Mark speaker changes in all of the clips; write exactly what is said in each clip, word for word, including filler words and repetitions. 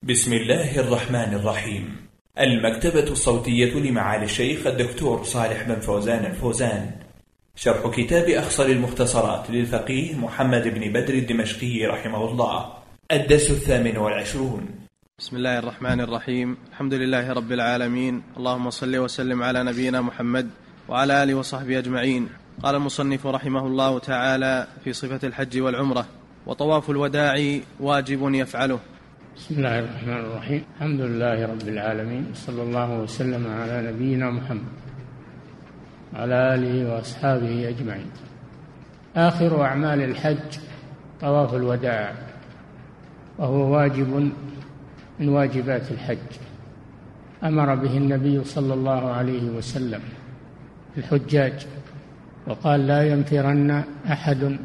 Speaker 1: بسم الله الرحمن الرحيم. المكتبة الصوتية لمعالي الشيخ الدكتور صالح بن فوزان الفوزان، شرح كتاب أخصر المختصرات للفقيه محمد بن بدر الدمشقي رحمه الله، الدرس الثامن والعشرون.
Speaker 2: بسم الله الرحمن الرحيم. الحمد لله رب العالمين، اللهم صل وسلم على نبينا محمد وعلى آله وصحبه أجمعين. قال المصنف رحمه الله تعالى في صفة الحج والعمرة: وطواف الوداع واجب يفعله.
Speaker 3: بسم الله الرحمن الرحيم. الحمد لله رب العالمين، صلى الله وسلم على نبينا محمد وعلى آله وأصحابه أجمعين. آخر أعمال الحج طواف الوداع، وهو واجب من واجبات الحج، أمر به النبي صلى الله عليه وسلم الحجاج، وقال: لا ينفرن أحد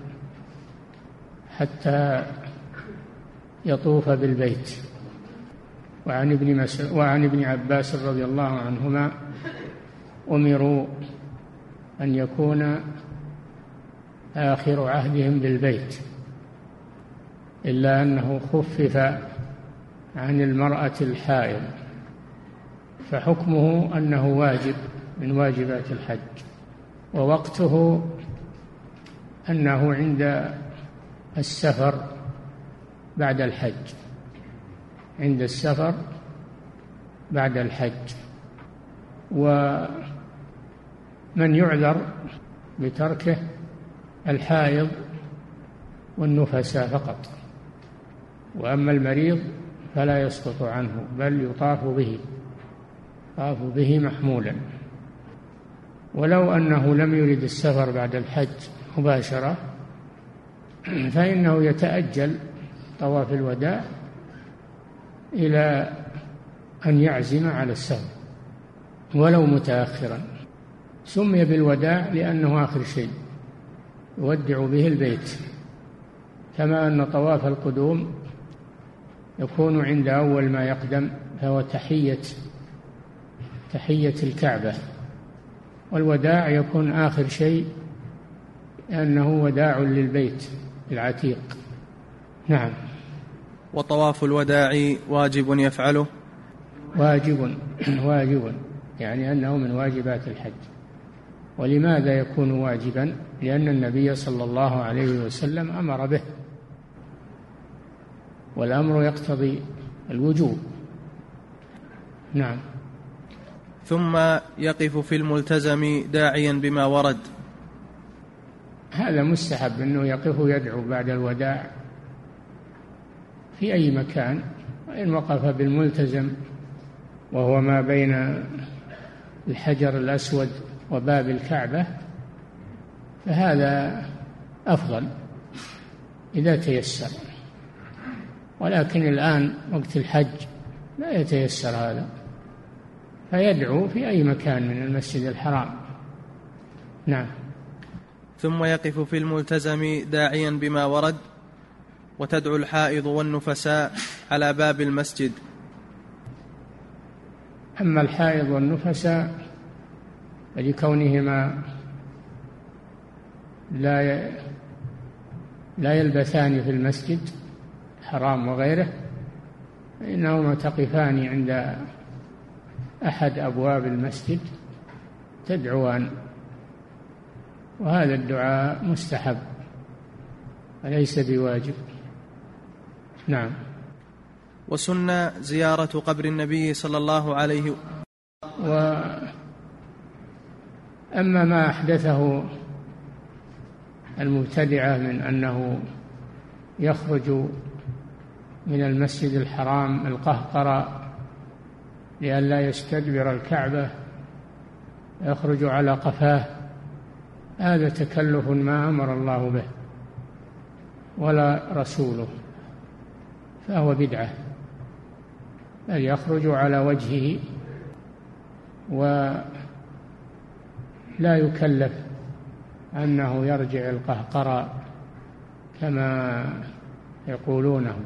Speaker 3: حتى يطوف بالبيت. وعن ابن مسعود وعن ابن عباس رضي الله عنهما: أمروا أن يكون آخر عهدهم بالبيت، إلا أنه خفف عن المرأة الحائض، فحكمه أنه واجب من واجبات الحج، ووقته أنه عند السفر بعد الحج، عند السفر بعد الحج. ومن يعذر بتركه الحائض والنفساء فقط، وأما المريض فلا يسقط عنه، بل يطاف به يطاف به محمولا. ولو أنه لم يرد السفر بعد الحج مباشرة، فإنه يتأجل طواف الوداع إلى أن يعزم على السفر ولو متأخرا. سمي بالوداع لأنه آخر شيء يودع به البيت، كما أن طواف القدوم يكون عند أول ما يقدم، فهو تحية تحية الكعبة، والوداع يكون آخر شيء لأنه وداع للبيت العتيق. نعم.
Speaker 2: وطواف الوداع واجب يفعله.
Speaker 3: واجب واجب يعني أنه من واجبات الحج. ولماذا يكون واجبا؟ لأن النبي صلى الله عليه وسلم أمر به، والأمر يقتضي الوجوب. نعم.
Speaker 2: ثم يقف في الملتزم داعيا بما ورد.
Speaker 3: هذا مستحب، أنه يقف يدعو بعد الوداع في أي مكان. إن وقف بالملتزم وهو ما بين الحجر الأسود وباب الكعبة فهذا أفضل إذا تيسر، ولكن الآن وقت الحج لا يتيسر هذا، فيدعو في أي مكان من المسجد الحرام. نعم.
Speaker 2: ثم يقف في الملتزم داعيا بما ورد، وتدعو الحائض والنفساء على باب المسجد.
Speaker 3: أما الحائض والنفساء فلكونهما لا لا يلبثان في المسجد حرام وغيره، فإنهما تقفان عند أحد أبواب المسجد تدعوان، وهذا الدعاء مستحب وليس بواجب. نعم.
Speaker 2: وسن زيارة قبر النبي صلى الله عليه وسلم.
Speaker 3: وأما ما أحدثه المبتدعة من أنه يخرج من المسجد الحرام القهقرى لئلا يستدبر الكعبة، يخرج على قفاه، هذا تكلف ما أمر الله به ولا رسوله، فهو بدعة، بل يخرج على وجهه ولا يكلف أنه يرجع القهقرى كما يقولونه.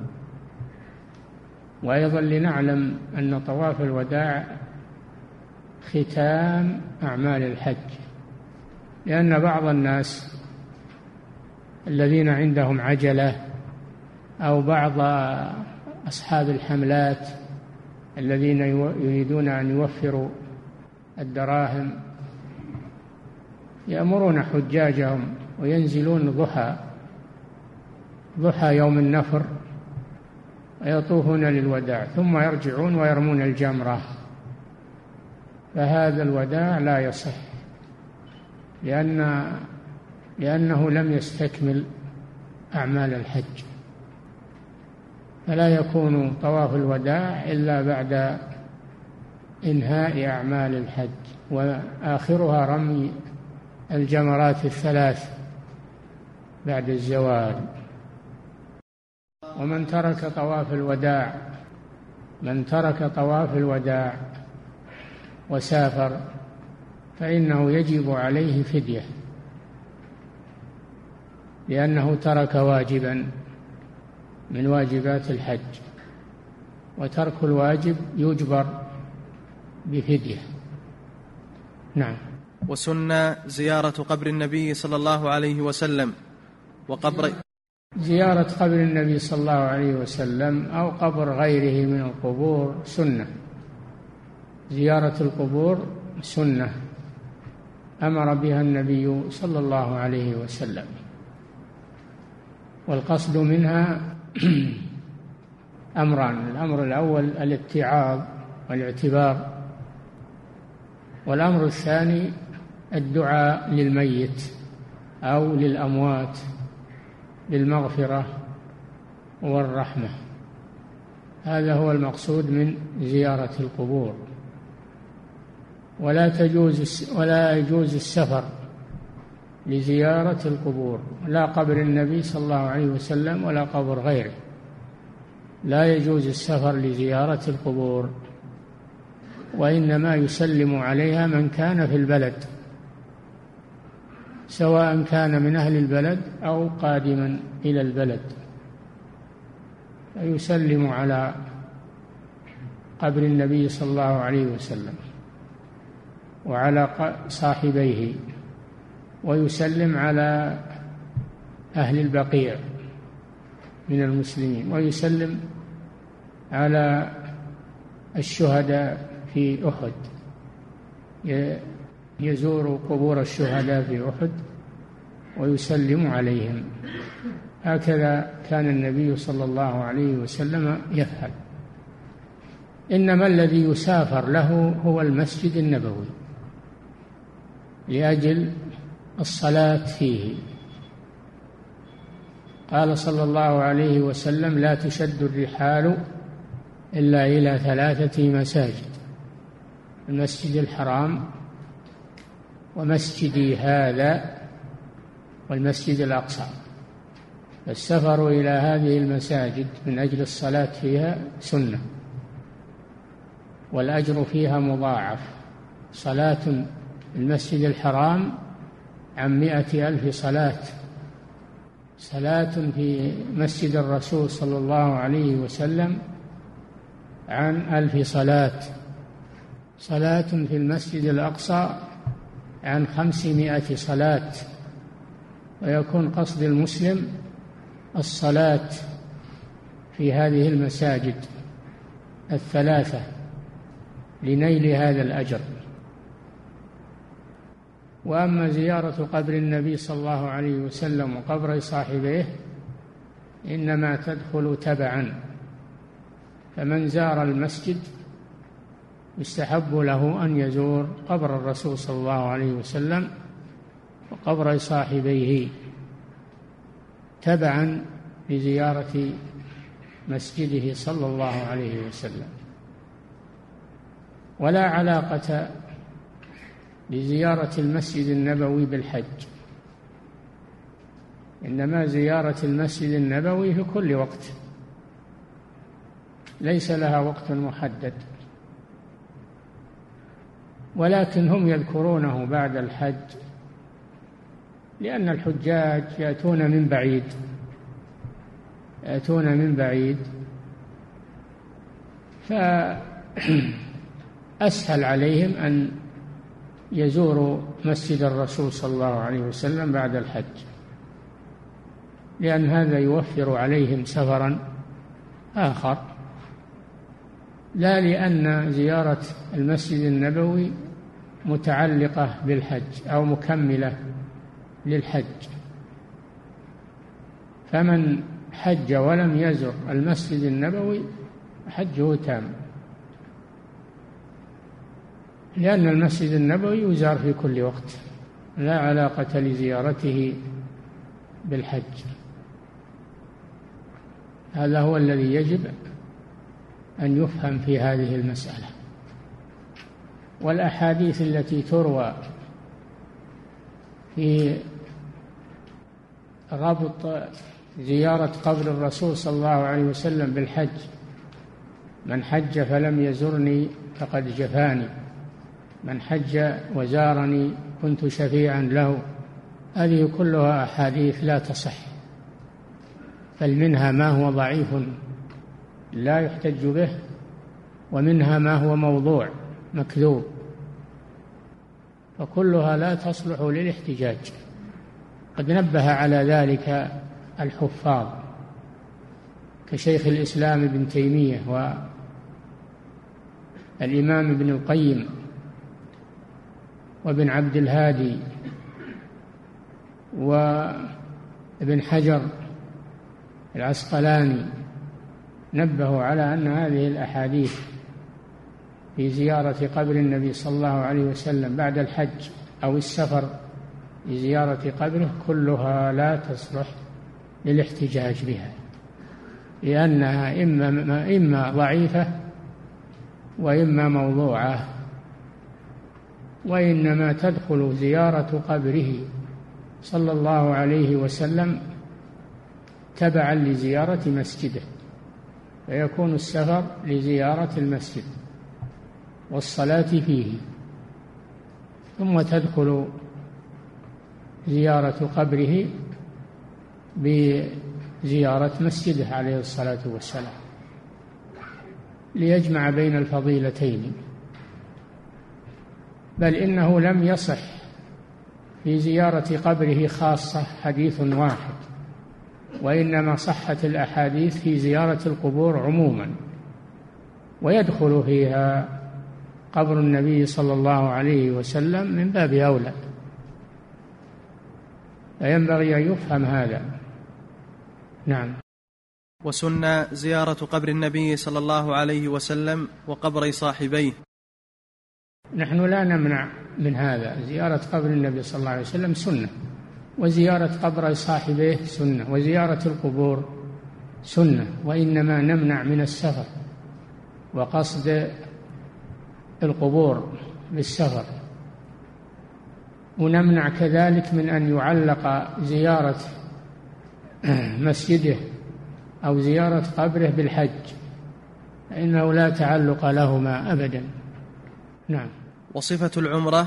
Speaker 3: وأيضا لنعلم أن طواف الوداع ختام أعمال الحج، لأن بعض الناس الذين عندهم عجلة أو بعض أصحاب الحملات الذين يريدون أن يوفروا الدراهم يأمرون حجاجهم وينزلون ضحى ضحى يوم النفر ويطوفون للوداع ثم يرجعون ويرمون الجمرة، فهذا الوداع لا يصح لأن لأنه لم يستكمل أعمال الحج، فلا يكون طواف الوداع إلا بعد إنهاء أعمال الحج، وآخرها رمي الجمرات الثلاث بعد الزوال. ومن ترك طواف الوداع من ترك طواف الوداع وسافر فإنه يجب عليه فدية، لأنه ترك واجبا من واجبات الحج، وترك الواجب يجبر بفدية. نعم.
Speaker 2: وسن زيارة قبر النبي صلى الله عليه وسلم وقبر
Speaker 3: زيارة قبر النبي صلى الله عليه وسلم أو قبر غيره من القبور سنة. زيارة القبور سنة أمر بها النبي صلى الله عليه وسلم، والقصد منها أمران: الأمر الأول الاتعاظ والاعتبار، والأمر الثاني الدعاء للميت أو للأموات بالمغفرة والرحمة. هذا هو المقصود من زيارة القبور. ولا تجوز ولا يجوز السفر لزيارة القبور، لا قبر النبي صلى الله عليه وسلم ولا قبر غيره، لا يجوز السفر لزيارة القبور، وإنما يسلم عليها من كان في البلد، سواء كان من أهل البلد أو قادما إلى البلد، فيسلم على قبر النبي صلى الله عليه وسلم وعلى صاحبيه، ويسلم على أهل البقيع من المسلمين، ويسلم على الشهداء في أحد، يزور قبور الشهداء في أحد ويسلم عليهم. هكذا كان النبي صلى الله عليه وسلم يفعل. إنما الذي يسافر له هو المسجد النبوي لأجل الصلاة فيه. قال صلى الله عليه وسلم: لا تشد الرحال إلا إلى ثلاثة مساجد: المسجد الحرام، ومسجدي هذا، والمسجد الأقصى. السفر إلى هذه المساجد من أجل الصلاة فيها سنة، والأجر فيها مضاعف. صلاة المسجد الحرام عن مائة ألف صلاة، صلاة في مسجد الرسول صلى الله عليه وسلم عن ألف صلاة، صلاة في المسجد الأقصى عن خمسمائة صلاة. ويكون قصد المسلم الصلاة في هذه المساجد الثلاثة لنيل هذا الأجر. وأما زيارة قبر النبي صلى الله عليه وسلم وقبر صاحبيه إنما تدخل تبعا، فمن زار المسجد يستحب له أن يزور قبر الرسول صلى الله عليه وسلم وقبر صاحبيه تبعا لزيارة مسجده صلى الله عليه وسلم. ولا علاقة لزيارة المسجد النبوي بالحج، إنما زيارة المسجد النبوي في كل وقت، ليس لها وقت محدد، ولكن هم يذكرونه بعد الحج، لأن الحجاج يأتون من بعيد يأتون من بعيد فأسهل عليهم أن يزوروا مسجد الرسول صلى الله عليه وسلم بعد الحج، لأن هذا يوفر عليهم سفرا آخر لا لأن زيارة المسجد النبوي متعلقة بالحج أو مكملة للحج، فمن حج ولم يزر المسجد النبوي حجه تام، لأن المسجد النبوي يزار في كل وقت، لا علاقة لزيارته بالحج. هذا هو الذي يجب أن يفهم في هذه المسألة. والأحاديث التي تروى في ربط زيارة قبر الرسول صلى الله عليه وسلم بالحج، من حج فلم يزرني فقد جفاني، من حج وزارني كنت شفيعا له، هذه كلها أحاديث لا تصح، بل منها ما هو ضعيف لا يحتج به، ومنها ما هو موضوع مكذوب، فكلها لا تصلح للاحتجاج. قد نبه على ذلك الحفاظ كشيخ الإسلام ابن تيمية والإمام ابن القيم وابن عبد الهادي وابن حجر العسقلاني، نبهوا على أن هذه الأحاديث في زيارة قبر النبي صلى الله عليه وسلم بعد الحج أو السفر لزيارة قبره كلها لا تصلح للاحتجاج بها، لأنها إما, إما ضعيفة وإما موضوعة، وإنما تدخل زيارة قبره صلى الله عليه وسلم تبعا لزيارة مسجده، فيكون السفر لزيارة المسجد والصلاة فيه، ثم تدخل زيارة قبره بزيارة مسجده عليه الصلاة والسلام ليجمع بين الفضيلتين. بل إنه لم يصح في زيارة قبره خاصة حديث واحد، وإنما صحت الأحاديث في زيارة القبور عموما، ويدخل فيها قبر النبي صلى الله عليه وسلم من باب أولى، فينبغي أن يفهم هذا. نعم.
Speaker 2: وسن زيارة قبر النبي صلى الله عليه وسلم وقبر صاحبيه.
Speaker 3: نحن لا نمنع من هذا، زيارة قبر النبي صلى الله عليه وسلم سنة، وزيارة قبر صاحبيه سنة، وزيارة القبور سنة، وإنما نمنع من السفر وقصد القبور بالسفر، ونمنع كذلك من أن يعلق زيارة مسجده أو زيارة قبره بالحج، فإنه لا تعلق لهما أبدا. نعم.
Speaker 2: وصفة العمرة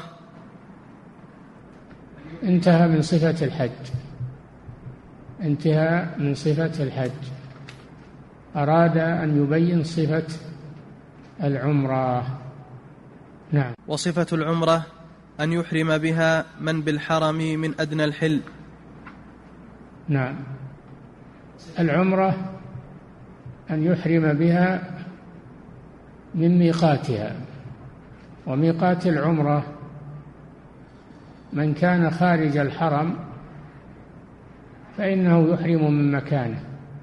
Speaker 3: انتهى من صفة الحج، انتهى من صفة الحج، أراد أن يبين صفة العمرة. نعم.
Speaker 2: وصفة العمرة أن يحرم بها من بالحرم من أدنى الحل.
Speaker 3: نعم. العمرة أن يحرم بها من ميقاتها، وميقات العمرة من كان خارج الحرم فإنه يحرم من مكانه،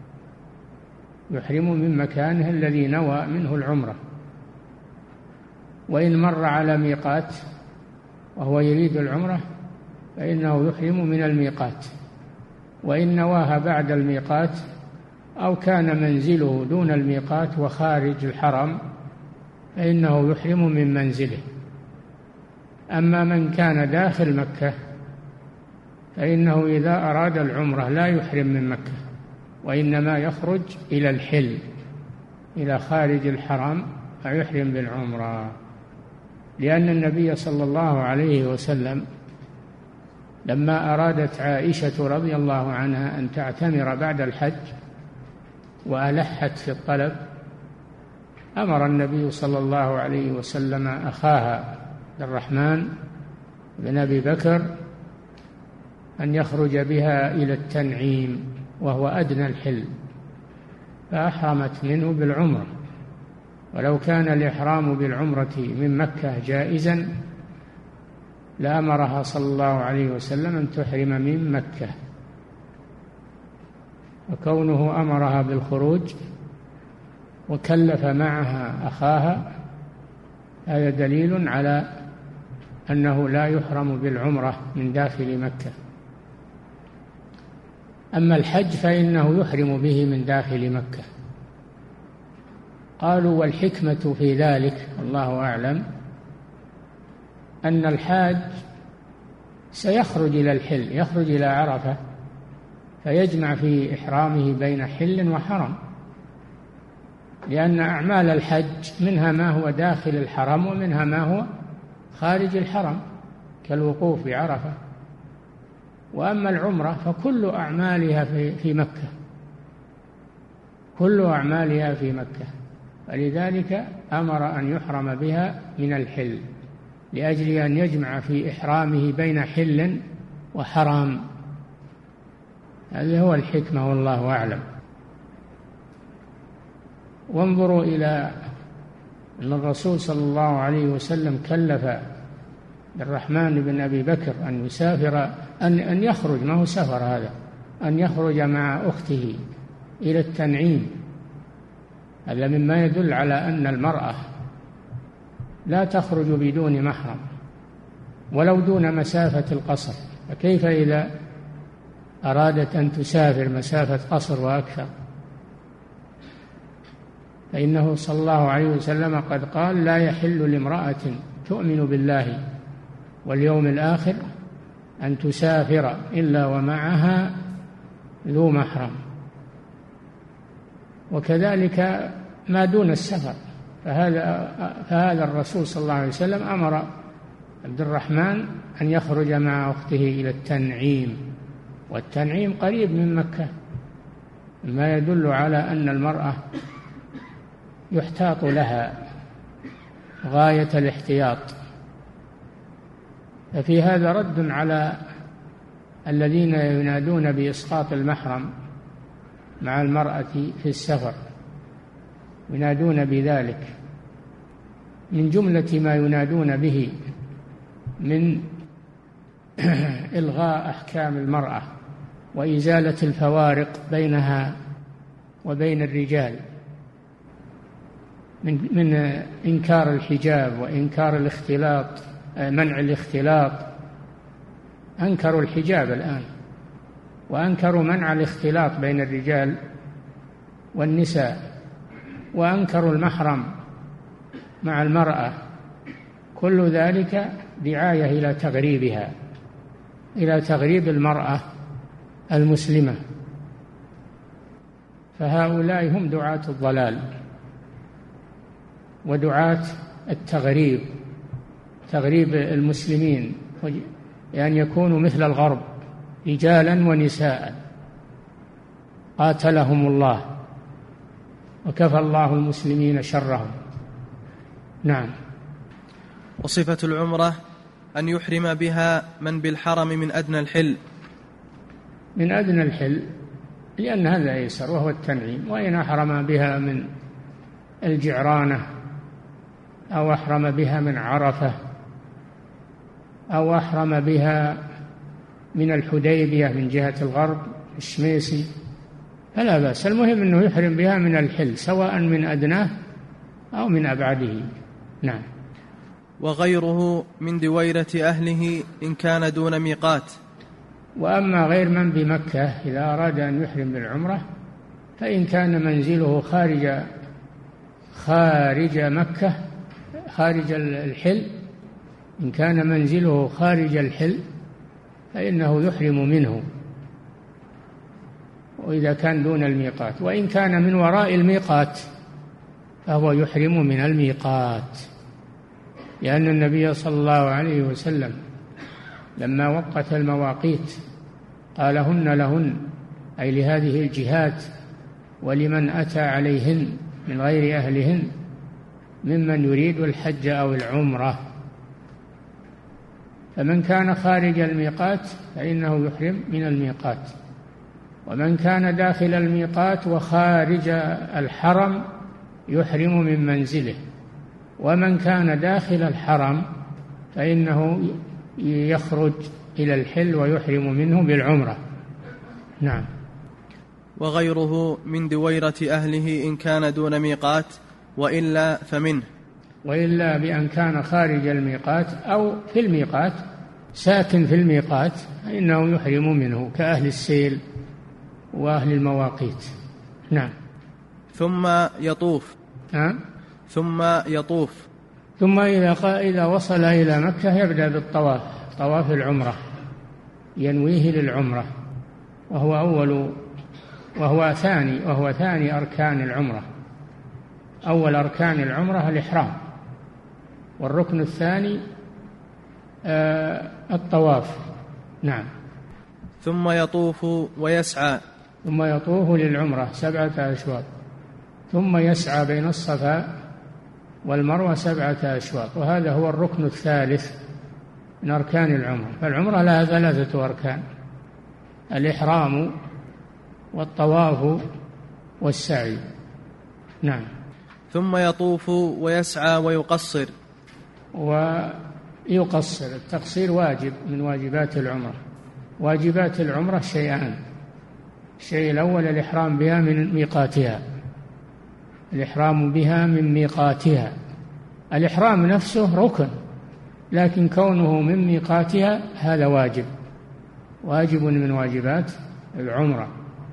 Speaker 3: يحرم من مكانه الذي نوى منه العمرة، وإن مر على ميقات وهو يريد العمرة فإنه يحرم من الميقات، وإن نواها بعد الميقات أو كان منزله دون الميقات وخارج الحرم فإنه يحرم من منزله. أما من كان داخل مكة فإنه إذا أراد العمرة لا يحرم من مكة، وإنما يخرج إلى الحل إلى خارج الحرم فيحرم بالعمرة، لأن النبي صلى الله عليه وسلم لما أرادت عائشة رضي الله عنها أن تعتمر بعد الحج وألحت في الطلب، أمر النبي صلى الله عليه وسلم أخاها الرحمن بن أبي بكر أن يخرج بها إلى التنعيم وهو أدنى الحل، فأحرمت منه بالعمرة، ولو كان الإحرام بالعمرة من مكة جائزا لأمرها صلى الله عليه وسلم أن تحرم من مكة، وكونه أمرها بالخروج وكلف معها أخاها هذا دليل على أنه لا يحرم بالعمرة من داخل مكة. أما الحج فإنه يحرم به من داخل مكة. قالوا والحكمة في ذلك الله أعلم أن الحاج سيخرج إلى الحل، يخرج إلى عرفة فيجمع في إحرامه بين حل وحرم، لأن أعمال الحج منها ما هو داخل الحرم ومنها ما هو خارج الحرم كالوقوف بعرفة. وأما العمرة فكل أعمالها في مكة، كل أعمالها في مكة، فلذلك أمر أن يحرم بها من الحل لأجل أن يجمع في إحرامه بين حل وحرام. هذه هو الحكمة والله أعلم. وانظروا إلى أن الرسول صلى الله عليه وسلم كلف الرحمن بن أبي بكر أن يسافر، أن أن يخرج، ما هو سفر هذا، أن يخرج مع أخته إلى التنعيم. هذا مما يدل على أن المرأة لا تخرج بدون محرم ولو دون مسافة القصر، فكيف إذا أرادت أن تسافر مسافة قصر وأكثر؟ فإنه صلى الله عليه وسلم قد قال لا يحل لامرأة تؤمن بالله واليوم الآخر أن تسافر إلا ومعها ذو محرم. وكذلك ما دون السفر، فهذا, فهذا الرسول صلى الله عليه وسلم أمر عبد الرحمن أن يخرج مع أخته إلى التنعيم، والتنعيم قريب من مكة، ما يدل على أن المرأة يحتاط لها غاية الاحتياط. ففي هذا رد على الذين ينادون بإسقاط المحرم مع المرأة في السفر، ينادون بذلك من جملة ما ينادون به من إلغاء أحكام المرأة وإزالة الفوارق بينها وبين الرجال، من من إنكار الحجاب وإنكار الاختلاط، منع الاختلاط. أنكروا الحجاب الآن، وأنكروا منع الاختلاط بين الرجال والنساء، وأنكروا المحرم مع المرأة. كل ذلك دعاية إلى تغريبها، إلى تغريب المرأة المسلمة. فهؤلاء هم دعاة الضلال ودعاة التغريب، تغريب المسلمين، لأن يكونوا مثل الغرب رجالا ونساء قاتلهم الله وكفى الله المسلمين شرهم. نعم.
Speaker 2: وصفة العمرة أن يحرم بها من بالحرم من أدنى الحل،
Speaker 3: من أدنى الحل لأن هذا أيسر وهو التنعيم. وإن أحرم بها من الجعرانة أو أحرم بها من عرفة أو أحرم بها من الحديبية من جهة الغرب الشميسي فلا بأس، المهم أنه يحرم بها من الحل سواء من أدناه أو من أبعده. نعم.
Speaker 2: وغيره من دويرة أهله إن كان دون ميقات.
Speaker 3: وأما غير من بمكة إذا أراد أن يحرم بالعمرة فإن كان منزله خارج خارج مكة خارج الحل، إن كان منزله خارج الحل فإنه يحرم منه، وإذا كان دون الميقات. وإن كان من وراء الميقات فهو يحرم من الميقات، لأن النبي صلى الله عليه وسلم لما وقت المواقيت قال هن لهن، أي لهذه الجهات ولمن أتى عليهن من غير أهلهن ممن يريد الحج أو العمرة. فمن كان خارج الميقات فإنه يحرم من الميقات، ومن كان داخل الميقات وخارج الحرم يحرم من منزله. ومن كان داخل الحرم فإنه يخرج إلى الحل ويحرم منه بالعمرة. نعم.
Speaker 2: وغيره من دويرة أهله إن كان دون ميقات، وإلا فمنه.
Speaker 3: وإلا بأن كان خارج الميقات أو في الميقات ساكن في الميقات فإنه يحرم منه كأهل السيل وأهل المواقيت. نعم.
Speaker 2: ثم يطوف.
Speaker 3: نعم.
Speaker 2: ثم يطوف.
Speaker 3: ثم إذا إذا وصل إلى مكة يبدأ بالطواف، طواف العمرة، ينويه للعمرة، وهو أول وهو ثاني وهو ثاني أركان العمرة. أول أركان العمرة الإحرام، والركن الثاني آه الطواف. نعم.
Speaker 2: ثم يطوف ويسعى.
Speaker 3: ثم يطوف للعمرة سبعة أشواط، ثم يسعى بين الصفا والمروة سبعة أشواط، وهذا هو الركن الثالث من أركان العمرة. فالعمرة لها ثلاثة أركان: الإحرام والطواف والسعي. نعم.
Speaker 2: ثم يطوف ويسعى ويقصر.
Speaker 3: ويقصر، التقصير واجب من واجبات العمرة. واجبات العمرة شيئان: الشيء الأول الإحرام بها من ميقاتها، الإحرام بها من ميقاتها. الإحرام نفسه ركن، لكن كونه من ميقاتها هذا واجب، واجب من واجبات العمرة.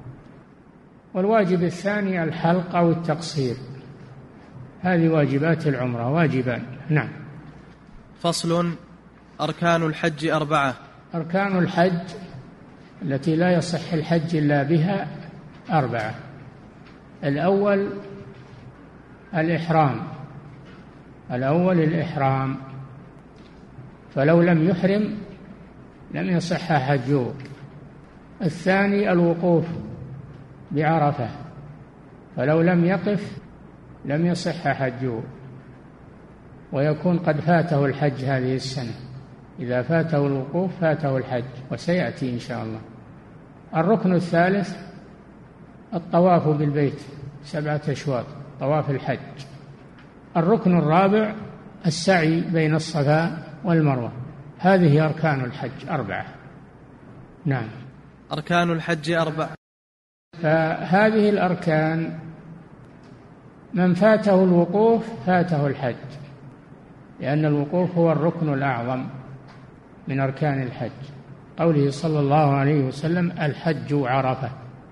Speaker 3: والواجب الثاني الحلق أو التقصير. هذه واجبات العمرة، واجبان. نعم.
Speaker 2: فصل: أركان الحج أربعة.
Speaker 3: أركان الحج التي لا يصح الحج إلا بها أربعة. الأول الإحرام، الأول الإحرام، فلو لم يحرم لم يصح حجه. الثاني الوقوف بعرفة، فلو لم يقف لم يصح حجه، ويكون قد فاته الحج هذه السنة. إذا فاته الوقوف فاته الحج، وسيأتي إن شاء الله. الركن الثالث الطواف بالبيت سبعة أشواط، طواف الحج. الركن الرابع السعي بين الصفا والمروة. هذه أركان الحج أربعة. نعم.
Speaker 2: أركان الحج أربعة.
Speaker 3: فهذه الأركان من فاته الوقوف فاته الحج، لأن الوقوف هو الركن الأعظم من أركان الحج. قوله صلى الله عليه وسلم: الحج عرفة.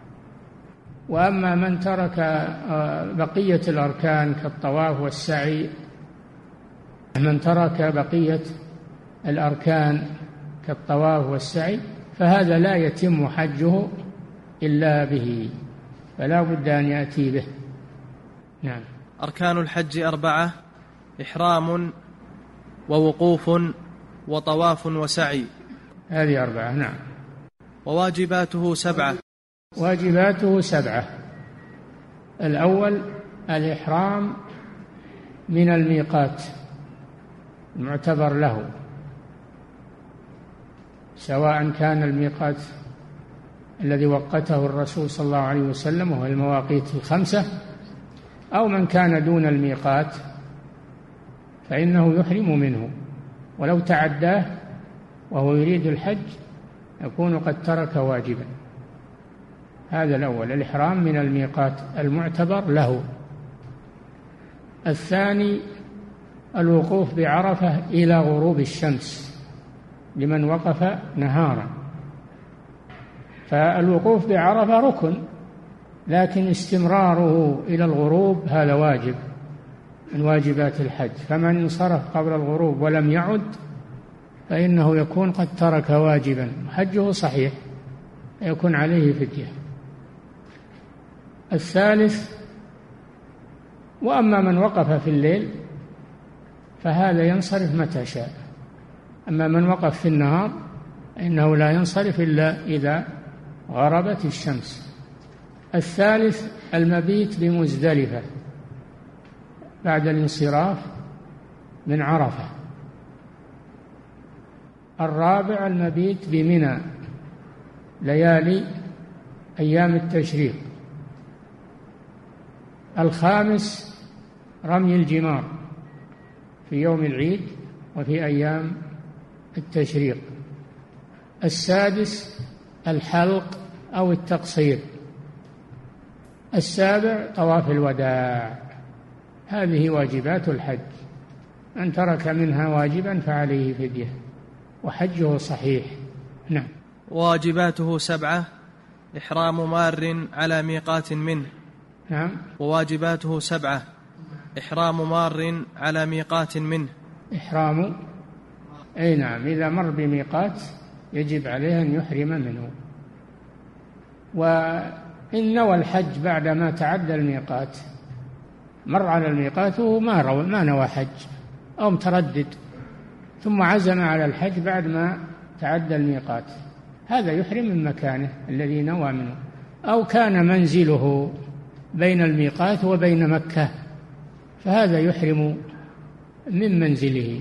Speaker 3: وأما من ترك بقية الأركان كالطواف والسعي، من ترك بقية الأركان كالطواف والسعي فهذا لا يتم حجه إلا به، فلا بد أن يأتي به. نعم.
Speaker 2: أركان الحج أربعة: إحرام ووقوف وطواف وسعي.
Speaker 3: هذه أربعة. نعم.
Speaker 2: وواجباته سبعة.
Speaker 3: واجباته سبعة. الأول الإحرام من الميقات المعتبر له، سواء كان الميقات الذي وقته الرسول صلى الله عليه وسلم وهو المواقيت الخمسة، أو من كان دون الميقات فإنه يحرم منه، ولو تعداه وهو يريد الحج يكون قد ترك واجبا. هذا الأول، الإحرام من الميقات المعتبر له. الثاني الوقوف بعرفة إلى غروب الشمس لمن وقف نهارا. فالوقوف بعرفة ركن، لكن استمراره إلى الغروب هذا واجب من واجبات الحج. فمن انصرف قبل الغروب ولم يعد فإنه يكون قد ترك واجبا، حجه صحيح، يكون عليه فدية. الثالث: وأما من وقف في الليل فهذا ينصرف متى شاء، أما من وقف في النهار إنه لا ينصرف إلا إذا غربت الشمس. الثالث المبيت بمزدلفة بعد الانصراف من عرفة. الرابع المبيت بمنى ليالي أيام التشريق. الخامس رمي الجمار في يوم العيد وفي أيام التشريق. السادس الحلق أو التقصير. السابع طواف الوداع. هذه واجبات الحج، من ترك منها واجبا فعليه فدية وحجه صحيح. نعم.
Speaker 2: واجباته سبعة: إحرام مار على ميقات منه.
Speaker 3: نعم.
Speaker 2: وواجباته سبعة: إحرام مار على ميقات منه.
Speaker 3: إحرام أي نعم، إذا مر بميقات يجب عليه أن يحرم منه. وإن نوى الحج بعدما تعدى الميقات، مر على الميقات وهو ما ما نوى حج أو متردد، ثم عزم على الحج بعد ما تعدى الميقات، هذا يحرم من مكانه الذي نوى منه. أو كان منزله بين الميقات وبين مكة، فهذا يحرم من منزله،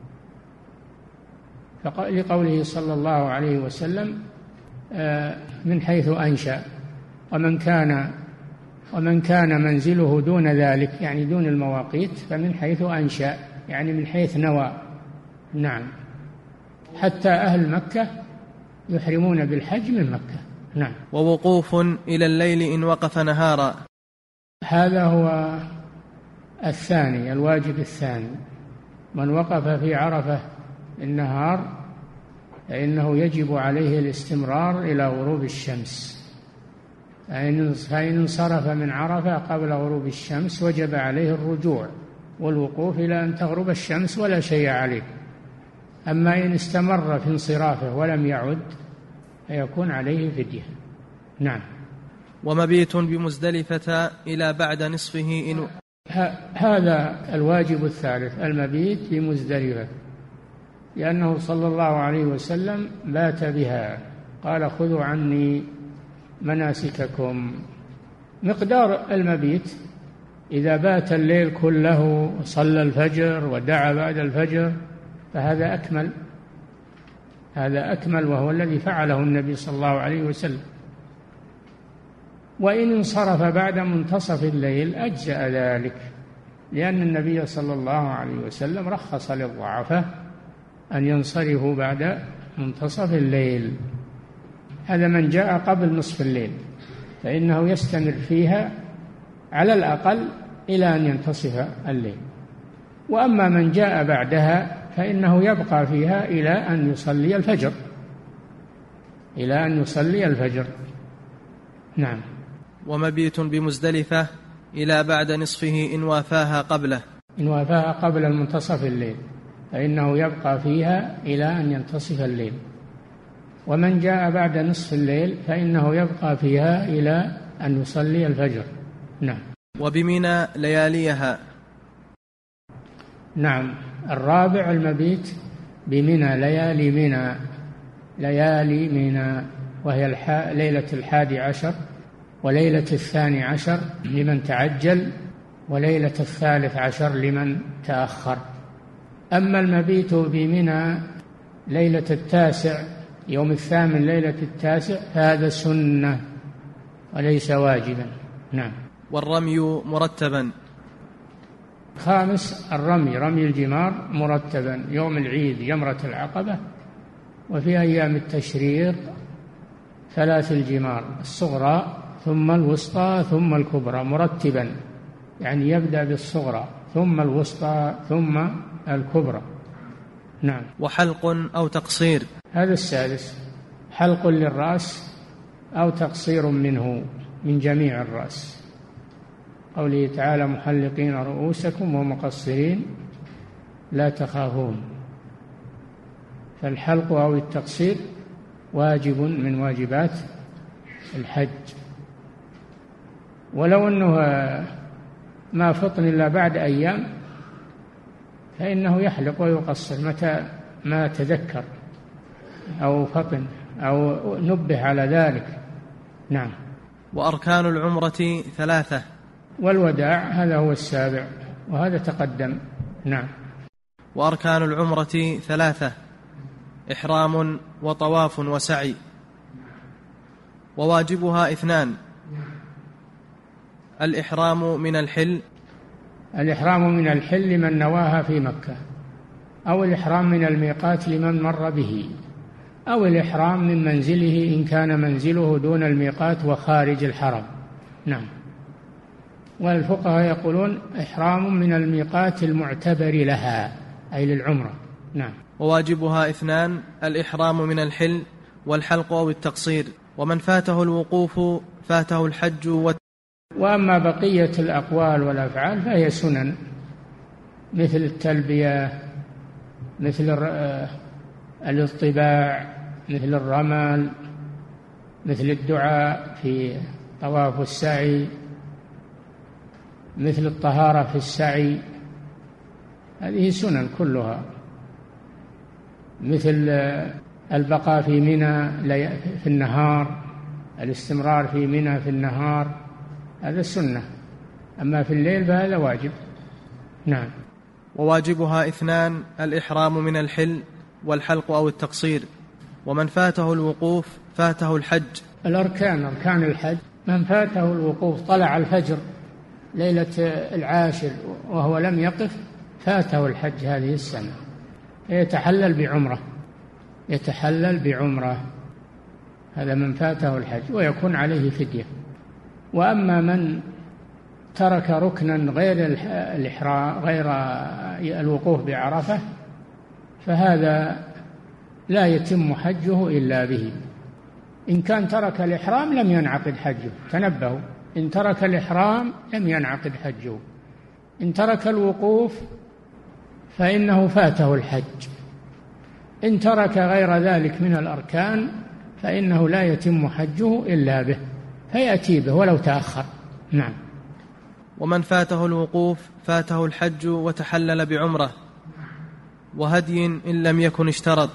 Speaker 3: لقوله صلى الله عليه وسلم: من حيث أنشأ. ومن كان ومن كان منزله دون ذلك، يعني دون المواقيت، فمن حيث أنشأ، يعني من حيث نوى. نعم. حتى أهل مكة يحرمون بالحج من مكة. نعم.
Speaker 2: ووقوف إلى الليل إن وقف نهارا.
Speaker 3: هذا هو الثاني، الواجب الثاني. من وقف في عرفة النهار فإنه يجب عليه الاستمرار إلى غروب الشمس، فإن انصرف من عرفة قبل غروب الشمس وجب عليه الرجوع والوقوف إلى أن تغرب الشمس ولا شيء عليه. أما إن استمر في انصرافه ولم يعد فيكون عليه فدية. نعم.
Speaker 2: ومبيت بمزدلفة إلى بعد نصفه إن
Speaker 3: هذا الواجب الثالث، المبيت بمزدلفة، لأنه صلى الله عليه وسلم بات بها، قال: خذوا عني مناسككم. مقدار المبيت إذا بات الليل كله وصلى الفجر ودعا بعد الفجر فهذا أكمل، هذا أكمل، وهو الذي فعله النبي صلى الله عليه وسلم. وإن انصرف بعد منتصف الليل أجزأ ذلك، لأن النبي صلى الله عليه وسلم رخص للضعفاء أن ينصرفوا بعد منتصف الليل. هذا من جاء قبل نصف الليل فإنه يستمر فيها على الأقل إلى أن ينتصف الليل. وأما من جاء بعدها فإنه يبقى فيها إلى أن يصلي الفجر، إلى أن يصلي الفجر. نعم.
Speaker 2: ومبيت بمزدلفة إلى بعد نصفه إن وافاها قبله،
Speaker 3: إن وافاها قبل المنتصف الليل فإنه يبقى فيها إلى أن ينتصف الليل. ومن جاء بعد نصف الليل فإنه يبقى فيها إلى أن يصلي الفجر. نعم.
Speaker 2: وبمنى لياليها.
Speaker 3: نعم. الرابع المبيت بمنى، ليالي منى، ليالي منى، وهي الح... ليلة الحادي عشر وليلة الثاني عشر لمن تعجل، وليلة الثالث عشر لمن تأخر. أما المبيت بمنى ليلة التاسع، يوم الثامن ليلة التاسع، هذا سنة وليس واجبا. نعم.
Speaker 2: والرمي مرتبا.
Speaker 3: خامس الرمي، رمي الجمار مرتبا، يوم العيد جمرة العقبة، وفي أيام التشريق ثلاث الجمار، الصغرى ثم الوسطى ثم الكبرى، مرتبا، يعني يبدأ بالصغرى ثم الوسطى ثم الكبرى. نعم.
Speaker 2: وحلق أو تقصير.
Speaker 3: هذا السادس، حلق للرأس أو تقصير منه من جميع الرأس، قوله تعالى: محلقين رؤوسكم ومقصرين لا تخافون. فالحلق أو التقصير واجب من واجبات الحج، ولو أنه ما فطن إلا بعد أيام فإنه يحلق ويقصر متى ما تذكر أو فطن أو نبه على ذلك. نعم.
Speaker 2: وأركان العمرة ثلاثة.
Speaker 3: والوداع هذا هو السابع، وهذا تقدم. نعم.
Speaker 2: وأركان العمرة ثلاثة: إحرام وطواف وسعي. وواجبها اثنان: الإحرام من الحل.
Speaker 3: الإحرام من الحل لمن نواها في مكة، أو الإحرام من الميقات لمن مر به، أو الإحرام من منزله إن كان منزله دون الميقات وخارج الحرم. نعم. والفقهاء يقولون إحرام من الميقات المعتبر لها، أي للعمرة. نعم.
Speaker 2: وواجبها اثنان: الإحرام من الحل والحلق أو التقصير، ومن فاته الوقوف فاته الحج والت...
Speaker 3: وأما بقية الأقوال والأفعال فهي سنن، مثل التلبية، مثل الاطباع، مثل الرمل، مثل الدعاء في طواف السعي، مثل الطهارة في السعي، هذه سنن كلها، مثل البقاء في منى في النهار، الاستمرار في منى في النهار، هذا سنة. أما في الليل فهذا واجب. نعم.
Speaker 2: وواجبها اثنان: الإحرام من الحل والحلق أو التقصير، ومن فاته الوقوف فاته الحج.
Speaker 3: الأركان، أركان الحج: من فاته الوقوف، طلع الفجر ليلة العاشر وهو لم يقف، فاته الحج هذه السنة، يتحلل بعمرة، يتحلل بعمرة، هذا من فاته الحج، ويكون عليه فدية. وأما من ترك ركنا غير الإحرام، غير الوقوف بعرفة، فهذا لا يتم حجه إلا به. إن كان ترك الإحرام لم ينعقد حجه، تنبهوا، إن ترك الإحرام لم ينعقد حجه. إن ترك الوقوف فإنه فاته الحج. إن ترك غير ذلك من الأركان فإنه لا يتم حجه إلا به، فيأتي به ولو تأخر. نعم.
Speaker 2: ومن فاته الوقوف فاته الحج وتحلل بعمرة وهدي إن لم يكن اشترط.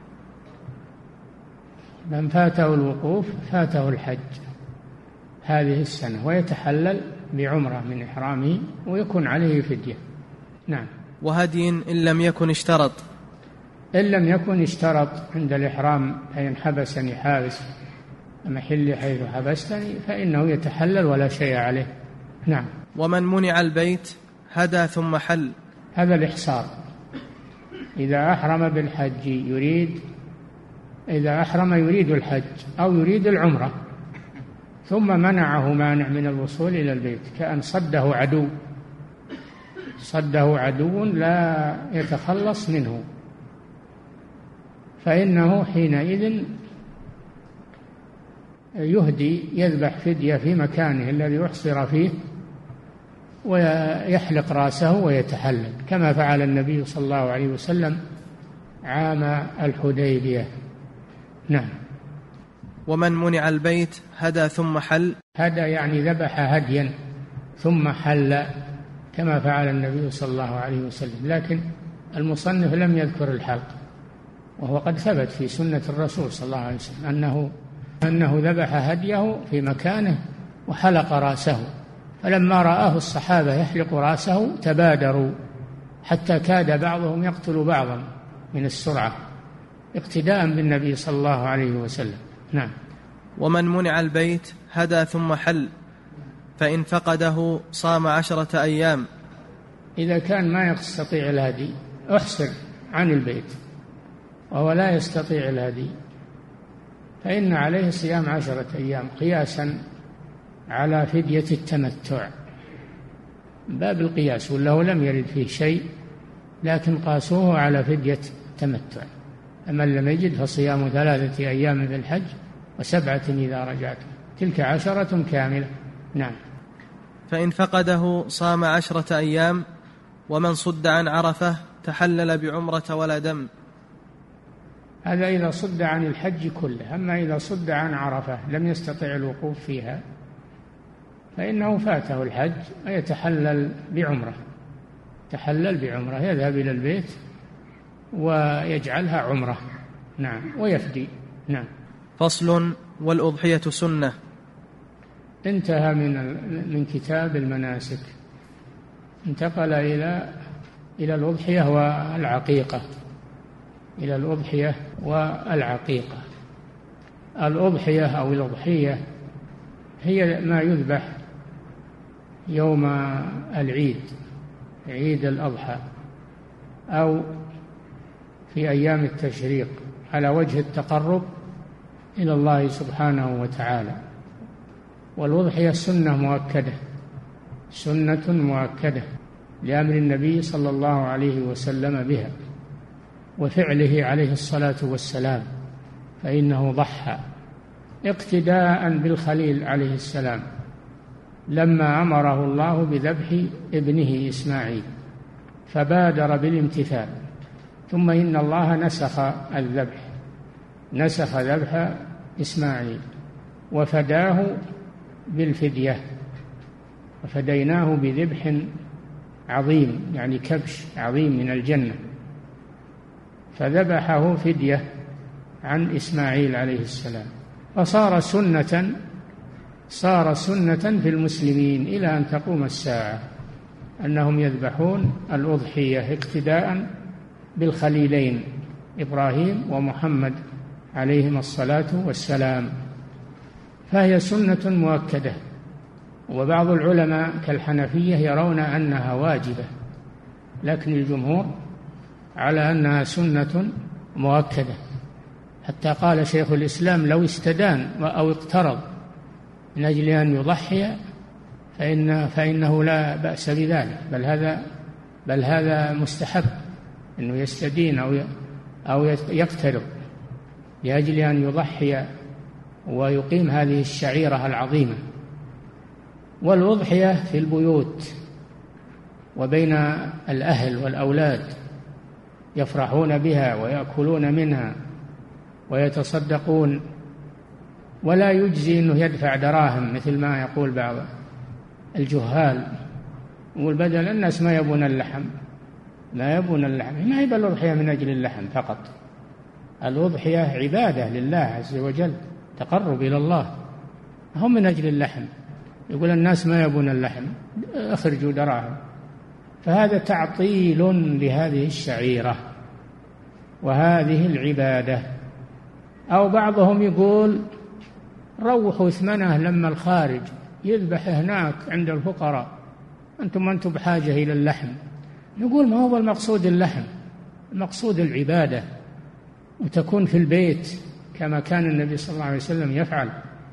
Speaker 3: من فاته الوقوف فاته الحج هذه السنة، ويتحلل بعمرة من إحرامه، ويكون عليه فدية. نعم.
Speaker 2: وهدي إن لم يكن اشترط.
Speaker 3: إن لم يكن اشترط عند الإحرام، فإن حبسني حابس محلي حيث حبستني، فإنه يتحلل ولا شيء عليه. نعم.
Speaker 2: ومن منع البيت هدى ثم حل.
Speaker 3: هذا الإحصار، إذا أحرم بالحج يريد إذا أحرم يريد الحج أو يريد العمرة، ثم منعه مانع من الوصول إلى البيت، كأن صده عدو صده عدو لا يتخلص منه، فإنه حينئذ يهدي، يذبح فدية في مكانه الذي أحصر فيه، ويحلق رأسه ويتحلل، كما فعل النبي صلى الله عليه وسلم عام الحديبية. نعم.
Speaker 2: ومن منع البيت هدى ثم حل.
Speaker 3: هدى يعني ذبح هديا ثم حل، كما فعل النبي صلى الله عليه وسلم، لكن المصنف لم يذكر الحلق، وهو قد ثبت في سنة الرسول صلى الله عليه وسلم أنه أنه ذبح هديه في مكانه وحلق رأسه، فلما رآه الصحابة يحلق رأسه تبادروا، حتى كاد بعضهم يقتل بعضا من السرعة، اقتداء بالنبي صلى الله عليه وسلم. نعم.
Speaker 2: ومن منع البيت هدى ثم حل، فإن فقده صام عشرة أيام.
Speaker 3: إذا كان ما يستطيع الهدي، أحصر عن البيت وهو لا يستطيع الهدي، فإن عليه صيام عشرة أيام قياسا على فدية التمتع، باب القياس، وله لم يرد فيه شيء، لكن قاسوه على فدية التمتع. أمن لم يجد فصيام ثلاثة أيام في الحج وسبعة إذا رجعت، تلك عشرة كاملة. نعم.
Speaker 2: فإن فقده صام عشرة أيام. ومن صد عن عرفة تحلل بعمرة ولا دم.
Speaker 3: هذا إذا صد عن الحج كله. أما إذا صد عن عرفة لم يستطع الوقوف فيها فإنه فاته الحج ويتحلل بعمرة، تحلل بعمرة، يذهب إلى البيت ويجعلها عمرة. نعم. ويفدي. نعم.
Speaker 2: فصل. والأضحية سنة.
Speaker 3: انتهى من من كتاب المناسك، انتقل إلى إلى الأضحية والعقيقة، إلى الأضحية والعقيقة. الأضحية أو الأضحية هي ما يذبح يوم العيد، عيد الأضحى أو في أيام التشريق على وجه التقرب إلى الله سبحانه وتعالى. والأضحية سنة مؤكدة، سنة مؤكدة لأمر النبي صلى الله عليه وسلم بها وفعله عليه الصلاة والسلام، فإنه ضحى اقتداء بالخليل عليه السلام لما أمره الله بذبح ابنه إسماعيل فبادر بالامتثال، ثم إن الله نسخ الذبح، نسخ ذبح إسماعيل وفداه بالفدية، وفديناه بذبح عظيم يعني كبش عظيم من الجنة، فذبحه فدية عن إسماعيل عليه السلام، فصار سنة صار سنة في المسلمين إلى أن تقوم الساعة أنهم يذبحون الأضحية اقتداء بالخليلين إبراهيم ومحمد عليهما الصلاة والسلام، فهي سنة مؤكدة. وبعض العلماء كالحنفية يرون أنها واجبة، لكن الجمهور على أنها سنة مؤكدة، حتى قال شيخ الإسلام لو استدان أو اقترض من أجل أن يضحي فإن فإنه لا بأس بذلك، بل هذا بل هذا مستحب أنه يستدين أو أو يقترض لأجل أن يضحي ويقيم هذه الشعيرة العظيمة. والأضحية في البيوت وبين الأهل والأولاد يفرحون بها ويأكلون منها ويتصدقون، ولا يجزي أنه يدفع دراهم مثل ما يقول بعض الجهال، والبدل الناس ما يبون اللحم، ما يبون اللحم، ما يبى الأضحية من أجل اللحم فقط، الأضحية عبادة لله عز وجل، تقرب إلى الله، هم من أجل اللحم. يقول الناس ما يبون اللحم، أخرجوا دراهم، فهذا تعطيل لهذه الشعيرة وهذه العبادة. أو بعضهم يقول روحوا ثمنه لما الخارج يذبح هناك عند الفقراء، أنتم أنتم بحاجة إلى اللحم. نقول ما هو المقصود اللحم، المقصود العبادة، وتكون في البيت كما كان النبي صلى الله عليه وسلم يفعل،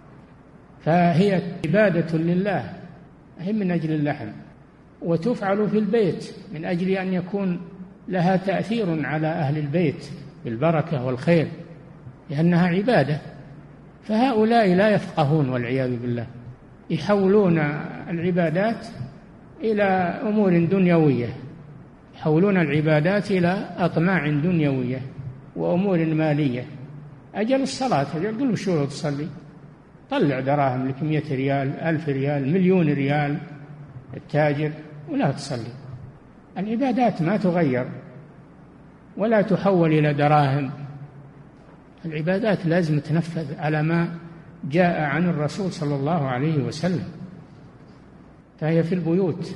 Speaker 3: فهي عبادة لله، هي من أجل اللحم، وتفعل في البيت من أجل أن يكون لها تأثير على أهل البيت بالبركة والخير، لأنها عبادة. فهؤلاء لا يفقهون والعياذ بالله، يحولون العبادات إلى أمور دنيوية، يحولون العبادات إلى أطماع دنيوية وأمور مالية. أجل الصلاة، أجل قل شو تصلي، طلع دراهم لك مئة ريال، ألف ريال، مليون ريال التاجر ولا تصلي. العبادات ما تغير ولا تحول إلى دراهم، العبادات لازم تنفذ على ما جاء عن الرسول صلى الله عليه وسلم، فهي في البيوت،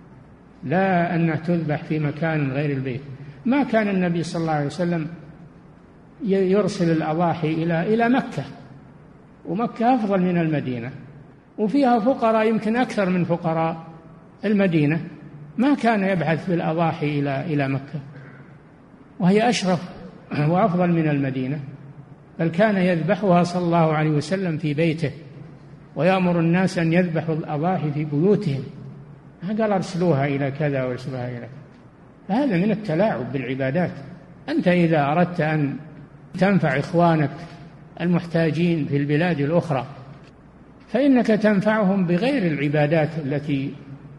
Speaker 3: لا أنها تذبح في مكان غير البيت. ما كان النبي صلى الله عليه وسلم يرسل الأضاحي إلى إلى مكة، ومكة أفضل من المدينة وفيها فقراء يمكن أكثر من فقراء المدينة، ما كان يبعث بالأضاحي إلى إلى مكة وهي أشرف وأفضل من المدينة، بل كان يذبحها صلى الله عليه وسلم في بيته، ويأمر الناس أن يذبحوا الأضاحي في بيوتهم، قال أرسلوها إلى كذا وارسلوها إلى كذا. فهذا من التلاعب بالعبادات. أنت إذا أردت أن تنفع إخوانك المحتاجين في البلاد الأخرى فإنك تنفعهم بغير العبادات التي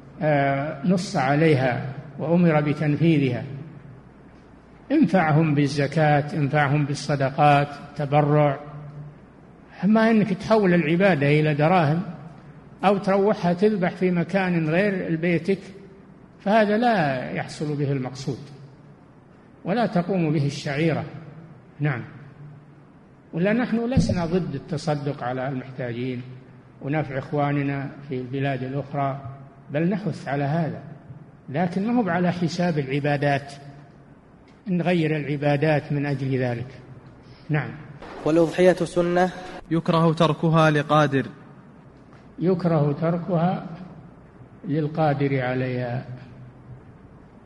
Speaker 3: نص عليها وأمر بتنفيذها، انفعهم بالزكاة، انفعهم بالصدقات، تبرع. أما أنك تحول العبادة إلى دراهم أو تروحها تذبح في مكان غير بيتك فهذا لا يحصل به المقصود ولا تقوم به الشعيرة. نعم. ولا نحن لسنا ضد التصدق على المحتاجين ونفع إخواننا في البلاد الأخرى، بل نحث على هذا، لكن ما هو على حساب العبادات، نغير العبادات من أجل ذلك. نعم.
Speaker 2: والأضحية سنة يكره تركها لقادر،
Speaker 3: يكره تركها للقادر عليها،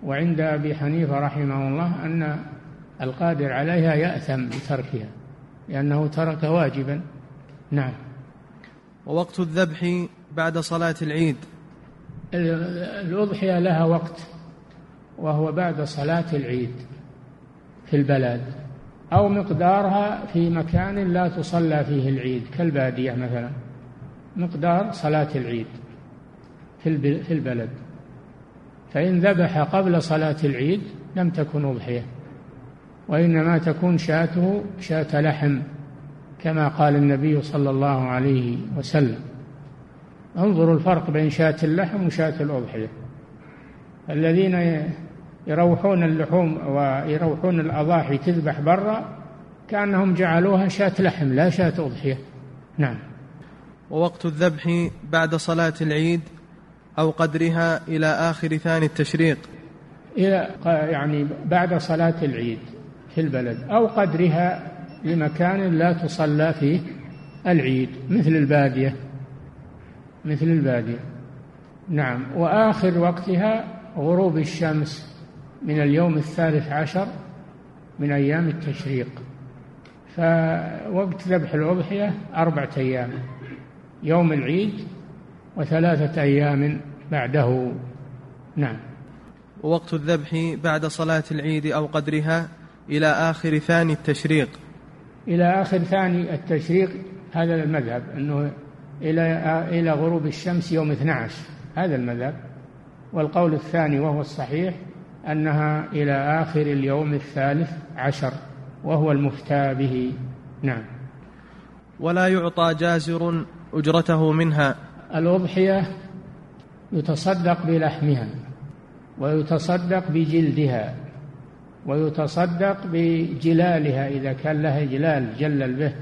Speaker 3: وعند أبي حنيفة رحمه الله أن القادر عليها يأثم بتركها لأنه ترك واجبا. نعم.
Speaker 2: ووقت الذبح بعد صلاة العيد؟
Speaker 3: الأضحية لها وقت وهو بعد صلاة العيد في البلد، أو مقدارها في مكان لا تصلى فيه العيد كالبادية مثلا، مقدار صلاة العيد في البلد. فإن ذبح قبل صلاة العيد لم تكن أضحية، وإنما تكون شاته شاة لحم كما قال النبي صلى الله عليه وسلم. انظروا الفرق بين شاة اللحم وشاة الأضحية. الذين يروحون اللحوم ويروحون الأضاحي تذبح برا كأنهم جعلوها شاة لحم لا شاة أضحية. نعم.
Speaker 2: ووقت الذبح بعد صلاة العيد أو قدرها إلى آخر ثاني التشريق؟
Speaker 3: إلى يعني بعد صلاة العيد في البلد أو قدرها لمكان لا تصلى فيه العيد مثل البادية مثل البادية. نعم. وآخر وقتها غروب الشمس من اليوم الثالث عشر من أيام التشريق. فوقت ذبح الأضحية أربعة أيام، يوم العيد وثلاثة أيام بعده. نعم.
Speaker 2: ووقت الذبح بعد صلاة العيد أو قدرها إلى آخر ثاني التشريق؟
Speaker 3: إلى آخر ثاني التشريق هذا المذهب، أنه إلى إلى غروب الشمس يوم اثني عشر، هذا المذهب. والقول الثاني وهو الصحيح أنها إلى آخر اليوم الثالث عشر وهو المفتى به. نعم.
Speaker 2: ولا يعطى جازر أجرته منها؟
Speaker 3: الأضحية يتصدق بلحمها ويتصدق بجلدها ويتصدق بجلالها إذا كان لها جلال جلل به،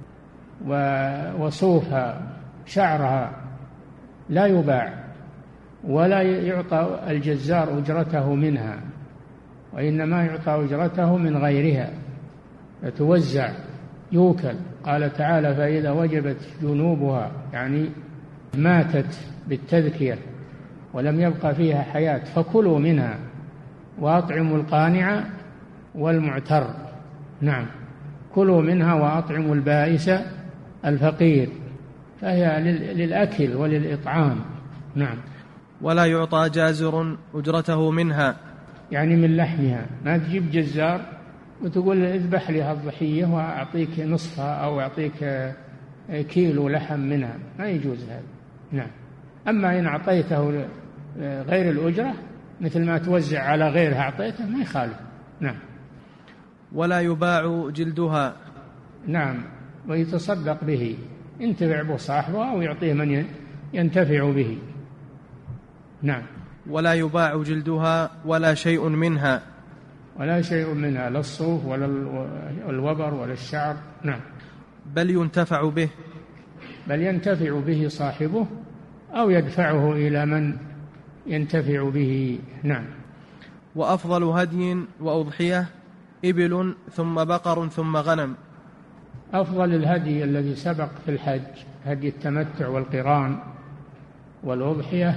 Speaker 3: وصوفها شعرها لا يباع، ولا يعطى الجزار أجرته منها، وإنما يعطى أجرته من غيرها فتوزع يوكل. قال تعالى: فإذا وجبت جنوبها، يعني ماتت بالتذكية ولم يبقى فيها حياة، فكلوا منها وأطعموا القانع والمعتر. نعم. كلوا منها وأطعموا البائس الفقير، فهي للأكل وللإطعام. نعم.
Speaker 2: ولا يعطى جازر أجرته منها،
Speaker 3: يعني من لحمها. ما تجيب جزار وتقول اذبح لي هالضحية وأعطيك نصفها أو أعطيك كيلو لحم منها، ما يجوز هذا. نعم. أما إن أعطيته غير الأجرة مثل ما توزع على غيرها أعطيته ما يخالف. نعم.
Speaker 2: ولا يباع جلدها؟
Speaker 3: نعم. ويتصدق به، ينتفع به صاحبه أو يعطيه من ينتفع به. نعم.
Speaker 2: ولا يباع جلدها ولا شيء منها؟
Speaker 3: ولا شيء منها، لا الصوف ولا الوبر ولا الشعر. نعم.
Speaker 2: بل ينتفع به؟
Speaker 3: بل ينتفع به صاحبه أو يدفعه إلى من ينتفع به. نعم.
Speaker 2: وأفضل هدي وأضحية إبل ثم بقر ثم غنم؟
Speaker 3: أفضل الهدي الذي سبق في الحج هدي التمتع والقران والأضحية.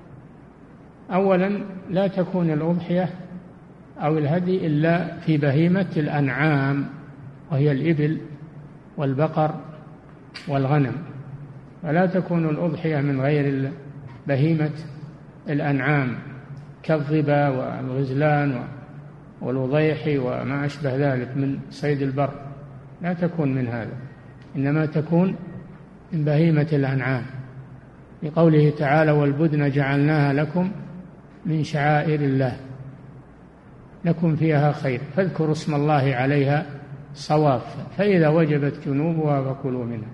Speaker 3: أولا لا تكون الأضحية أو الهدي إلا في بهيمة الأنعام، وهي الإبل والبقر والغنم، فلا تكون الأضحية من غير بهيمة الأنعام كالظبا والغزلان والوضيح وما أشبه ذلك من صيد البر، لا تكون من هذا، إنما تكون من بهيمة الأنعام، لقوله تعالى: والبدن جعلناها لكم من شعائر الله لكم فيها خير فاذكروا اسم الله عليها صواف فإذا وجبت جنوبها فكلوا منها.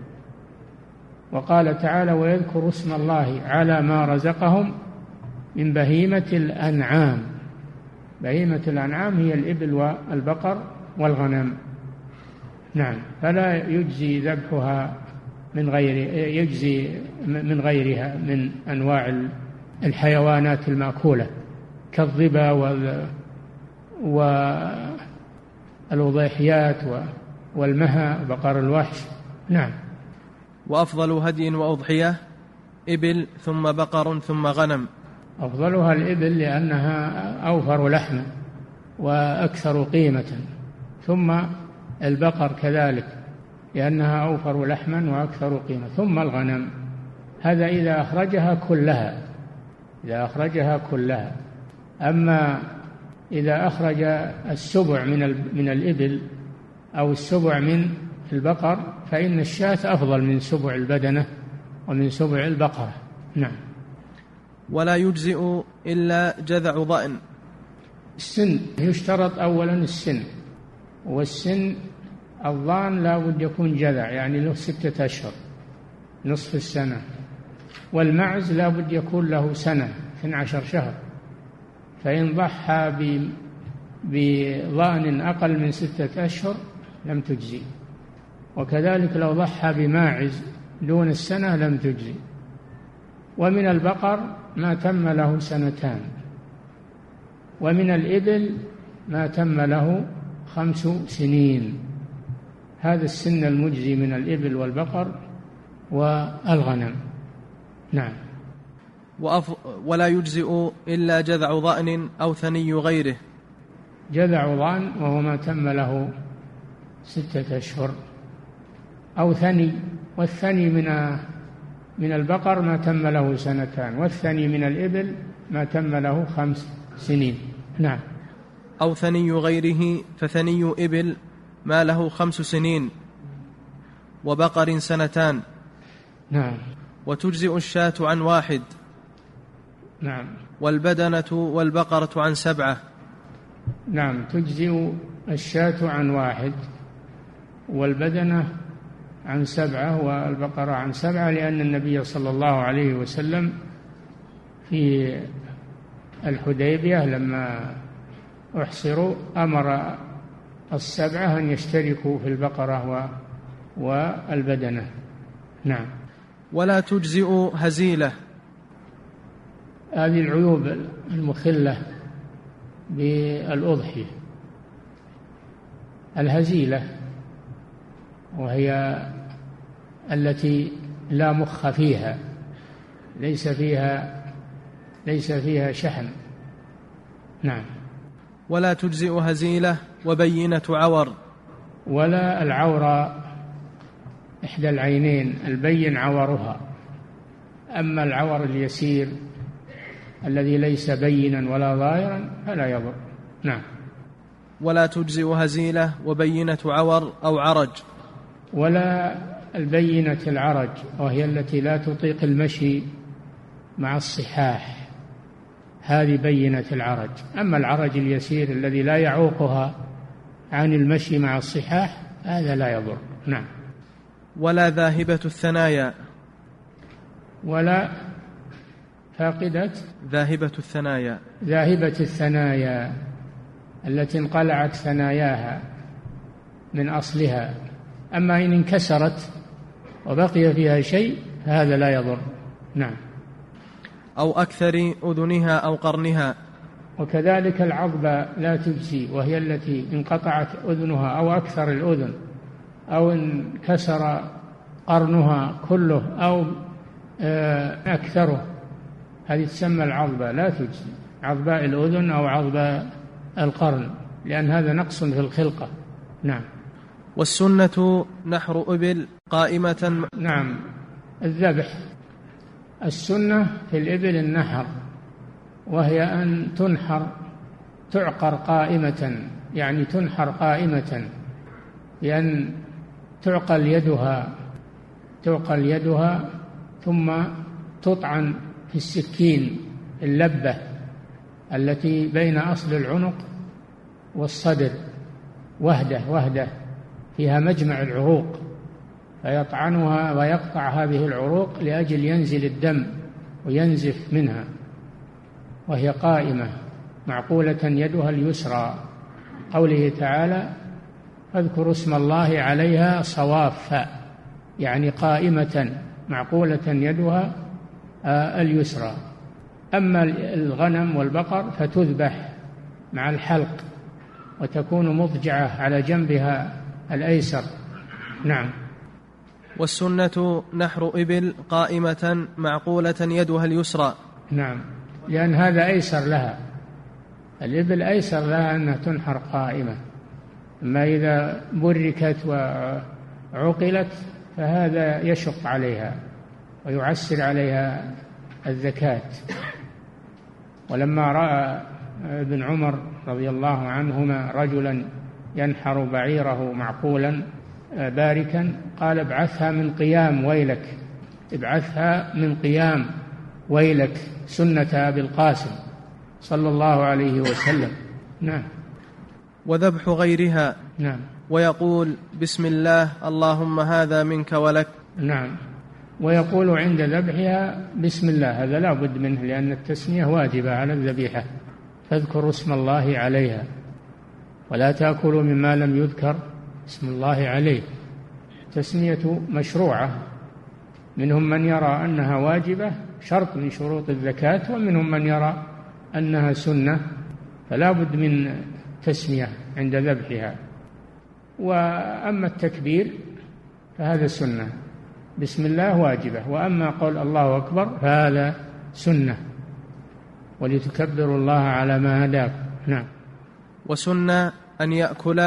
Speaker 3: وقال تعالى: ويذكروا اسم الله على ما رزقهم من بهيمة الأنعام. بهيمة الأنعام هي الإبل والبقر والغنم. نعم. فلا يجزي ذبحها من غير يجزي من غيرها من أنواع الحيوانات المأكولة كالظبا والوضيحيات والمها بقر الوحش. نعم.
Speaker 2: وأفضل هدي وأضحية إبل ثم بقر ثم غنم؟
Speaker 3: أفضلها الإبل لأنها أوفر لحما وأكثر قيمة، ثم البقر كذلك لأنها أوفر لحما وأكثر قيمة، ثم الغنم. هذا إذا أخرجها كلها، إذا أخرجها كلها. أما إذا أخرج السبع من من الإبل أو السبع من البقر فإن الشاة أفضل من سبع البدنة ومن سبع البقرة. نعم.
Speaker 2: ولا يجزئ إلا جذع ضأن.
Speaker 3: السن يشترط أولا السن، والسن الضأن لا بد يكون جذع يعني له ستة أشهر نصف السنة، والمعز لا بد يكون له سنة اثني عشر شهر، فإن ضحى بضأن أقل من ستة أشهر لم تجزي، وكذلك لو ضحى بماعز دون السنة لم تجزي. ومن البقر ما تم له سنتان، ومن الإبل ما تم له خمس سنين. هذا السن المجزي من الإبل والبقر والغنم. نعم.
Speaker 2: وأف... ولا يجزئ إلا جذع ضأن أو ثني غيره.
Speaker 3: جذع ضأن وهو ما تم له ستة أشهر أو ثني، والثني من من البقر ما تم له سنتان، والثني من الإبل ما تم له خمس سنين. نعم.
Speaker 2: أو ثني غيره، فثني إبل ما له خمس سنين وبقر سنتان.
Speaker 3: نعم.
Speaker 2: وتجزئ الشاة عن واحد.
Speaker 3: نعم.
Speaker 2: والبدنة والبقرة عن سبعة.
Speaker 3: نعم، تجزئ الشاة عن واحد والبدنة عن سبعة والبقرة عن سبعة، لأن النبي صلى الله عليه وسلم في الحديبية لما أحصروا أمر السبعة أن يشتركوا في البقرة والبدنة. نعم.
Speaker 2: ولا تجزئ هزيلة.
Speaker 3: هذه العيوب المخلة بالأضحية. الهزيلة وهي التي لا مخ فيها، ليس فيها ليس فيها شحم. نعم.
Speaker 2: ولا تجزئ هزيلة وبينة عور.
Speaker 3: ولا العورة إحدى العينين البين عورها، أما العور اليسير الذي ليس بينا ولا ظاهرا فلا يضر. نعم.
Speaker 2: ولا تجزئ هزيلة وبينة عور أو عرج.
Speaker 3: ولا البينة العرج وهي التي لا تطيق المشي مع الصحاح، هذه بينة العرج. أما العرج اليسير الذي لا يعوقها عن المشي مع الصحاح هذا لا يضر. نعم.
Speaker 2: ولا ذاهبة الثنايا.
Speaker 3: ولا فاقدة
Speaker 2: ذاهبة الثنايا.
Speaker 3: ذاهبة الثنايا التي انقلعت ثناياها من أصلها، أما إن انكسرت وبقي فيها شيء هذا لا يضر. نعم.
Speaker 2: أو أكثر أذنها أو قرنها.
Speaker 3: وكذلك العضبة لا تجزي، وهي التي انقطعت أذنها أو أكثر الأذن، أو انكسر قرنها كله أو أكثره، هذه تسمى العضبة لا تجزي، عضباء الأذن أو عضباء القرن، لأن هذا نقص في الخلقة. نعم.
Speaker 2: والسنة نحر إبل قائمة.
Speaker 3: نعم. الذبح السنة في الإبل النحر، وهي أن تنحر تعقر قائمة، يعني تنحر قائمة، لأن تعقل يدها تعقل يدها ثم تطعن في السكين اللبة التي بين أصل العنق والصدر وهدة وهدة فيها مجمع العروق، فيطعنها ويقطع هذه العروق لأجل ينزل الدم وينزف منها، وهي قائمة معقولة يدها اليسرى، قوله تعالى فاذكروا اسم الله عليها صوافا، يعني قائمة معقولة يدها اليسرى. أما الغنم والبقر فتذبح مع الحلق وتكون مضجعة على جنبها الأيسر. نعم.
Speaker 2: والسنة نحر إبل قائمة معقولة يدها اليسرى.
Speaker 3: نعم. لأن هذا أيسر لها. الإبل أيسر لها أنها تنحر قائمة، أما إذا بركت وعقلت فهذا يشق عليها ويعسر عليها الزكاة. ولما رأى ابن عمر رضي الله عنهما رجلا ينحر بعيره معقولا باركا قال ابعثها من قيام ويلك، ابعثها من قيام ويلك، سنة أبي القاسم صلى الله عليه وسلم. نعم.
Speaker 2: وذبح غيرها.
Speaker 3: نعم.
Speaker 2: ويقول بسم الله اللهم هذا منك ولك.
Speaker 3: نعم. ويقول عند ذبحها بسم الله، هذا لا بد منه لأن التسمية واجبة على الذبيحة، فاذكروا اسم الله عليها ولا تأكلوا مما لم يذكر اسم الله عليه. تسمية مشروعة، منهم من يرى أنها واجبة شرط من شروط الزكاة، ومنهم من يرى أنها سنة فلا بد من تسمية عند ذبحها. وأما التكبير فهذا سنة، بسم الله واجبة، وأما قول الله أكبر فهذا سنة، ولتكبروا الله على ما هداكم. نعم.
Speaker 2: وسنة أن يأكل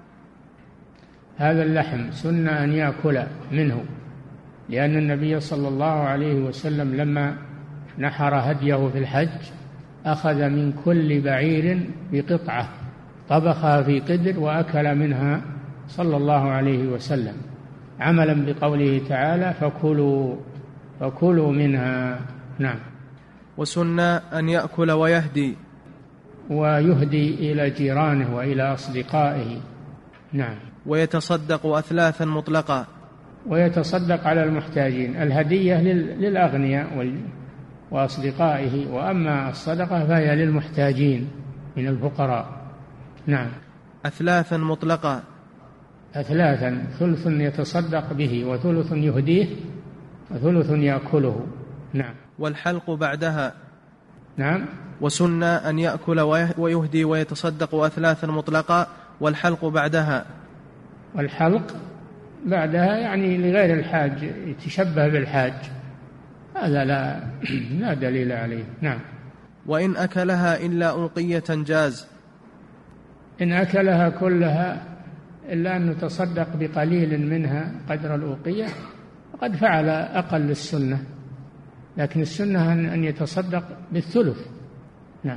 Speaker 3: هذا اللحم، سنة أن يأكل منه، لأن النبي صلى الله عليه وسلم لما نحر هديه في الحج أخذ من كل بعير بقطعة طبخها في قدر وأكل منها صلى الله عليه وسلم، عملا بقوله تعالى فكلوا فكلوا منها. نعم.
Speaker 2: وسنة أن يأكل ويهدي
Speaker 3: ويهدي إلى جيرانه وإلى أصدقائه. نعم.
Speaker 2: ويتصدق أثلاثا مطلقا،
Speaker 3: ويتصدق على المحتاجين. الهدية للأغنياء وأصدقائه، وأما الصدقة فهي للمحتاجين من الفقراء. نعم.
Speaker 2: أثلاثا مطلقا،
Speaker 3: أثلاثا، ثلث يتصدق به وثلث يهديه وثلث يأكله. نعم.
Speaker 2: والحلق بعدها.
Speaker 3: نعم.
Speaker 2: وسنة أن يأكل ويهدي ويتصدق أثلاثا مطلقا، والحلق بعدها.
Speaker 3: والحلق بعدها يعني لغير الحاج، يتشبه بالحاج، هذا لا لا دليل عليه. نعم.
Speaker 2: وإن أكلها إلا أوقية جاز.
Speaker 3: إن أكلها كلها إلا أن تصدق بقليل منها قدر الأوقية فقد فعل أقل السنة، لكن السنة أن يتصدق بالثلث. نعم.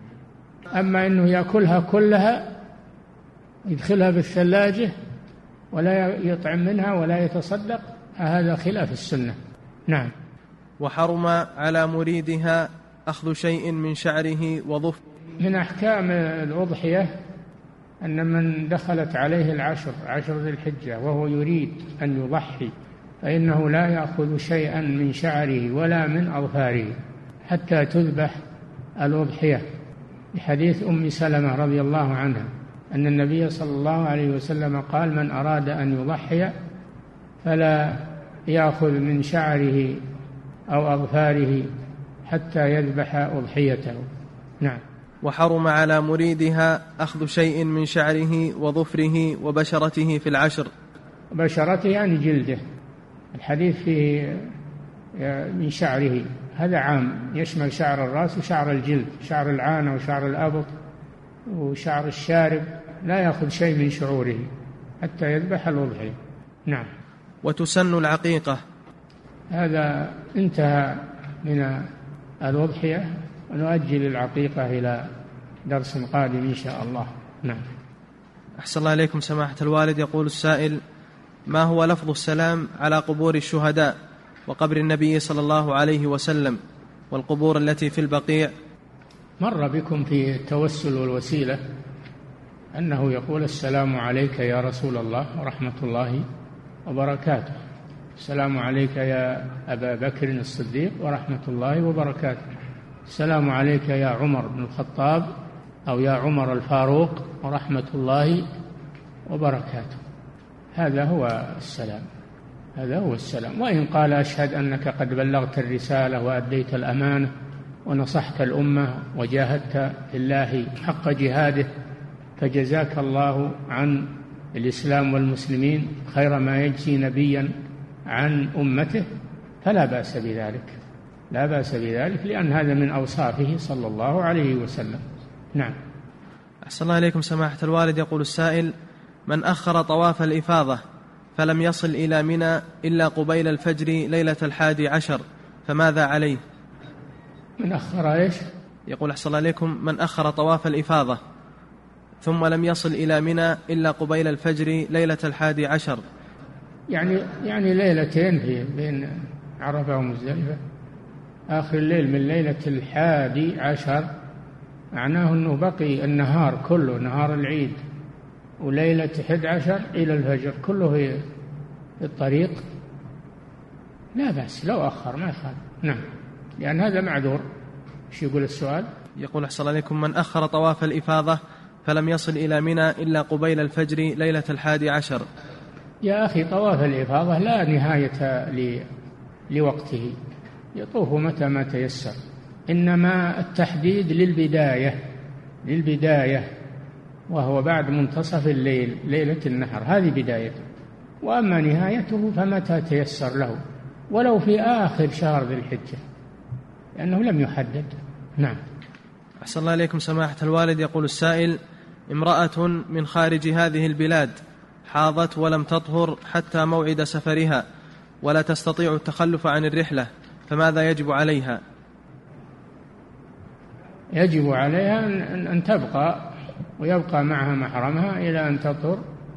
Speaker 3: أما أنه يأكلها كلها يدخلها بالثلاجة ولا يطعم منها ولا يتصدق، هذا خلاف السنة. نعم.
Speaker 2: وحرم على مريدها أخذ شيء من شعره وظفره.
Speaker 3: من أحكام الأضحية أن من دخلت عليه العشر عشر ذي الحجة وهو يريد أن يضحي فإنه لا يأخذ شيئا من شعره ولا من أظفاره حتى تذبح الأضحية، بحديث أم سلمة رضي الله عنها أن النبي صلى الله عليه وسلم قال من أراد أن يضحي فلا يأخذ من شعره أو أظفاره حتى يذبح أضحيته. نعم.
Speaker 2: وحرم على مريدها أخذ شيء من شعره وظفره وبشرته في العشر.
Speaker 3: بشرته يعني جلده، الحديث فيه من شعره، هذا عام يشمل شعر الرأس وشعر الجلد، شعر العانة وشعر الأبط وشعر الشارب، لا يأخذ شيء من شعوره حتى يذبح الأضحية. نعم.
Speaker 2: وتسن العقيقة.
Speaker 3: هذا انتهى من الأضحية، ونؤجل العقيقة إلى درس قادم إن شاء الله. نعم.
Speaker 2: أحسن الله إليكم سماحة الوالد. يقول السائل: ما هو لفظ السلام على قبور الشهداء وقبر النبي صلى الله عليه وسلم والقبور التي في البقيع؟
Speaker 3: مر بكم في التوسل والوسيلة أنه يقول السلام عليك يا رسول الله ورحمة الله وبركاته، السلام عليك يا أبا بكر الصديق ورحمة الله وبركاته، السلام عليك يا عمر بن الخطاب أو يا عمر الفاروق ورحمة الله وبركاته. هذا هو السلام، هذا هو السلام. وإن قال أشهد أنك قد بلغت الرسالة وأديت الأمانة ونصحت الأمة وجاهدت في الله حق جهاده فجزاك الله عن الإسلام والمسلمين خير ما يجزي نبيا عن أمته، فلا بأس بذلك. لا بأس بذلك، لأن هذا من أوصافه صلى الله عليه وسلم. نعم.
Speaker 2: أحسن الله إليكم سماحة الوالد. يقول السائل: من أخر طواف الإفاضة فلم يصل إلى منى إلا قبيل الفجر ليلة الحادي عشر فماذا عليه؟
Speaker 3: من أخر إيش؟
Speaker 2: يقول أحسن الله إليكم: من أخر طواف الإفاضة ثم لم يصل إلى منى إلا قبيل الفجر ليلة الحادي عشر،
Speaker 3: يعني يعني ليلتين في بين عرفة ومزدلفة، آخر الليل من ليلة الحادي عشر، معناه أنه بقي النهار كله، نهار العيد، وليلة أحد عشر إلى الفجر كله في الطريق، لا بأس لو أخر ما يخالف. نعم، لأن هذا معذور. ايش يقول السؤال؟
Speaker 2: يقول أحسن الله إليكم: من أخر طواف الإفاضة فلم يصل إلى منى إلا قبيل الفجر ليلة الحادي عشر.
Speaker 3: يا أخي، طواف الإفاضة لا نهاية لوقته، يطوف متى ما تيسر، إنما التحديد للبداية للبداية وهو بعد منتصف الليل ليلة النحر، هذه بدايته، وأما نهايته فمتى تيسر له، ولو في آخر شهر ذي الحجة، لأنه لم يحدد. نعم.
Speaker 2: أحسن الله إليكم سماحة الوالد. يقول السائل: امرأة من خارج هذه البلاد حاضت ولم تطهر حتى موعد سفرها ولا تستطيع التخلف عن الرحلة، فماذا يجب عليها؟
Speaker 3: يجب عليها أن تبقى ويبقى معها محرمها إلى أن تطهر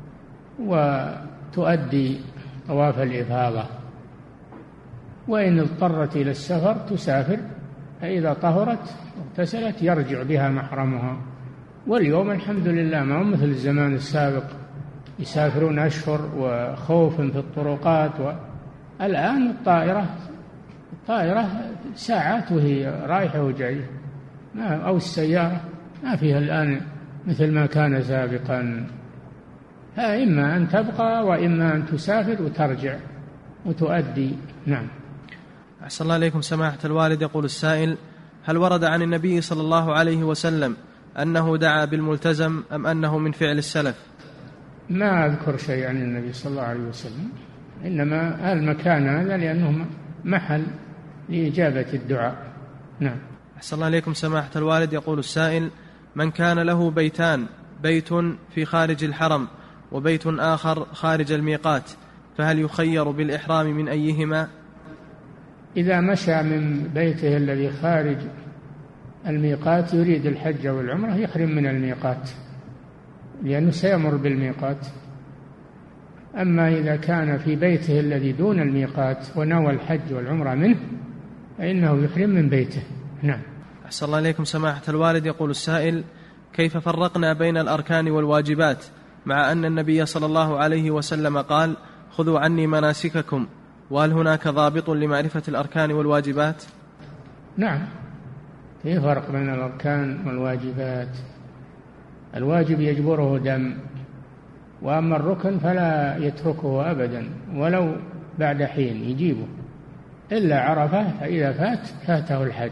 Speaker 3: وتؤدي طواف الإفاضة، وإن اضطرت إلى السفر تسافر، فإذا طهرت واغتسلت يرجع بها محرمها. واليوم الحمد لله ما هو مثل الزمان السابق، يسافرون أشهر وخوف في الطرقات، والآن الطائرة الطائرة ساعات وهي رايحة وجاية، أو السيارة ما فيها الآن مثل ما كان سابقا، فإما أن تبقى وإما أن تسافر وترجع وتؤدي. نعم.
Speaker 2: أحسن الله إليكم سماحة الوالد. يقول السائل: هل ورد عن النبي صلى الله عليه وسلم أنه دعا بالملتزم أم أنه من فعل السلف؟
Speaker 3: ما أذكر شيء عن النبي صلى الله عليه وسلم، إنما المكان هذا لأنه محل لإجابة الدعاء. نعم.
Speaker 2: أحسن الله إليكم سماحة الوالد. يقول السائل: من كان له بيتان، بيت في خارج الحرم وبيت آخر خارج الميقات، فهل يخير بالإحرام من أيهما؟
Speaker 3: إذا مشى من بيته الذي خارج الميقات يريد الحج والعمرة يحرم من الميقات، لأنه سيمر بالميقات. أما إذا كان في بيته الذي دون الميقات ونوى الحج والعمرة منه فإنه يحرم من بيته. نعم.
Speaker 2: أحسن الله إليكم سماحة الوالد. يقول السائل: كيف فرقنا بين الأركان والواجبات مع أن النبي صلى الله عليه وسلم قال: خذوا عني مناسككم، وهل هناك ضابط لمعرفة الأركان والواجبات؟
Speaker 3: نعم، في فرق بين الأركان والواجبات. الواجب يجبره دم، وأما الركن فلا يتركه أبدا ولو بعد حين يجيبه، إلا عرفه فإذا فات فاته الحج.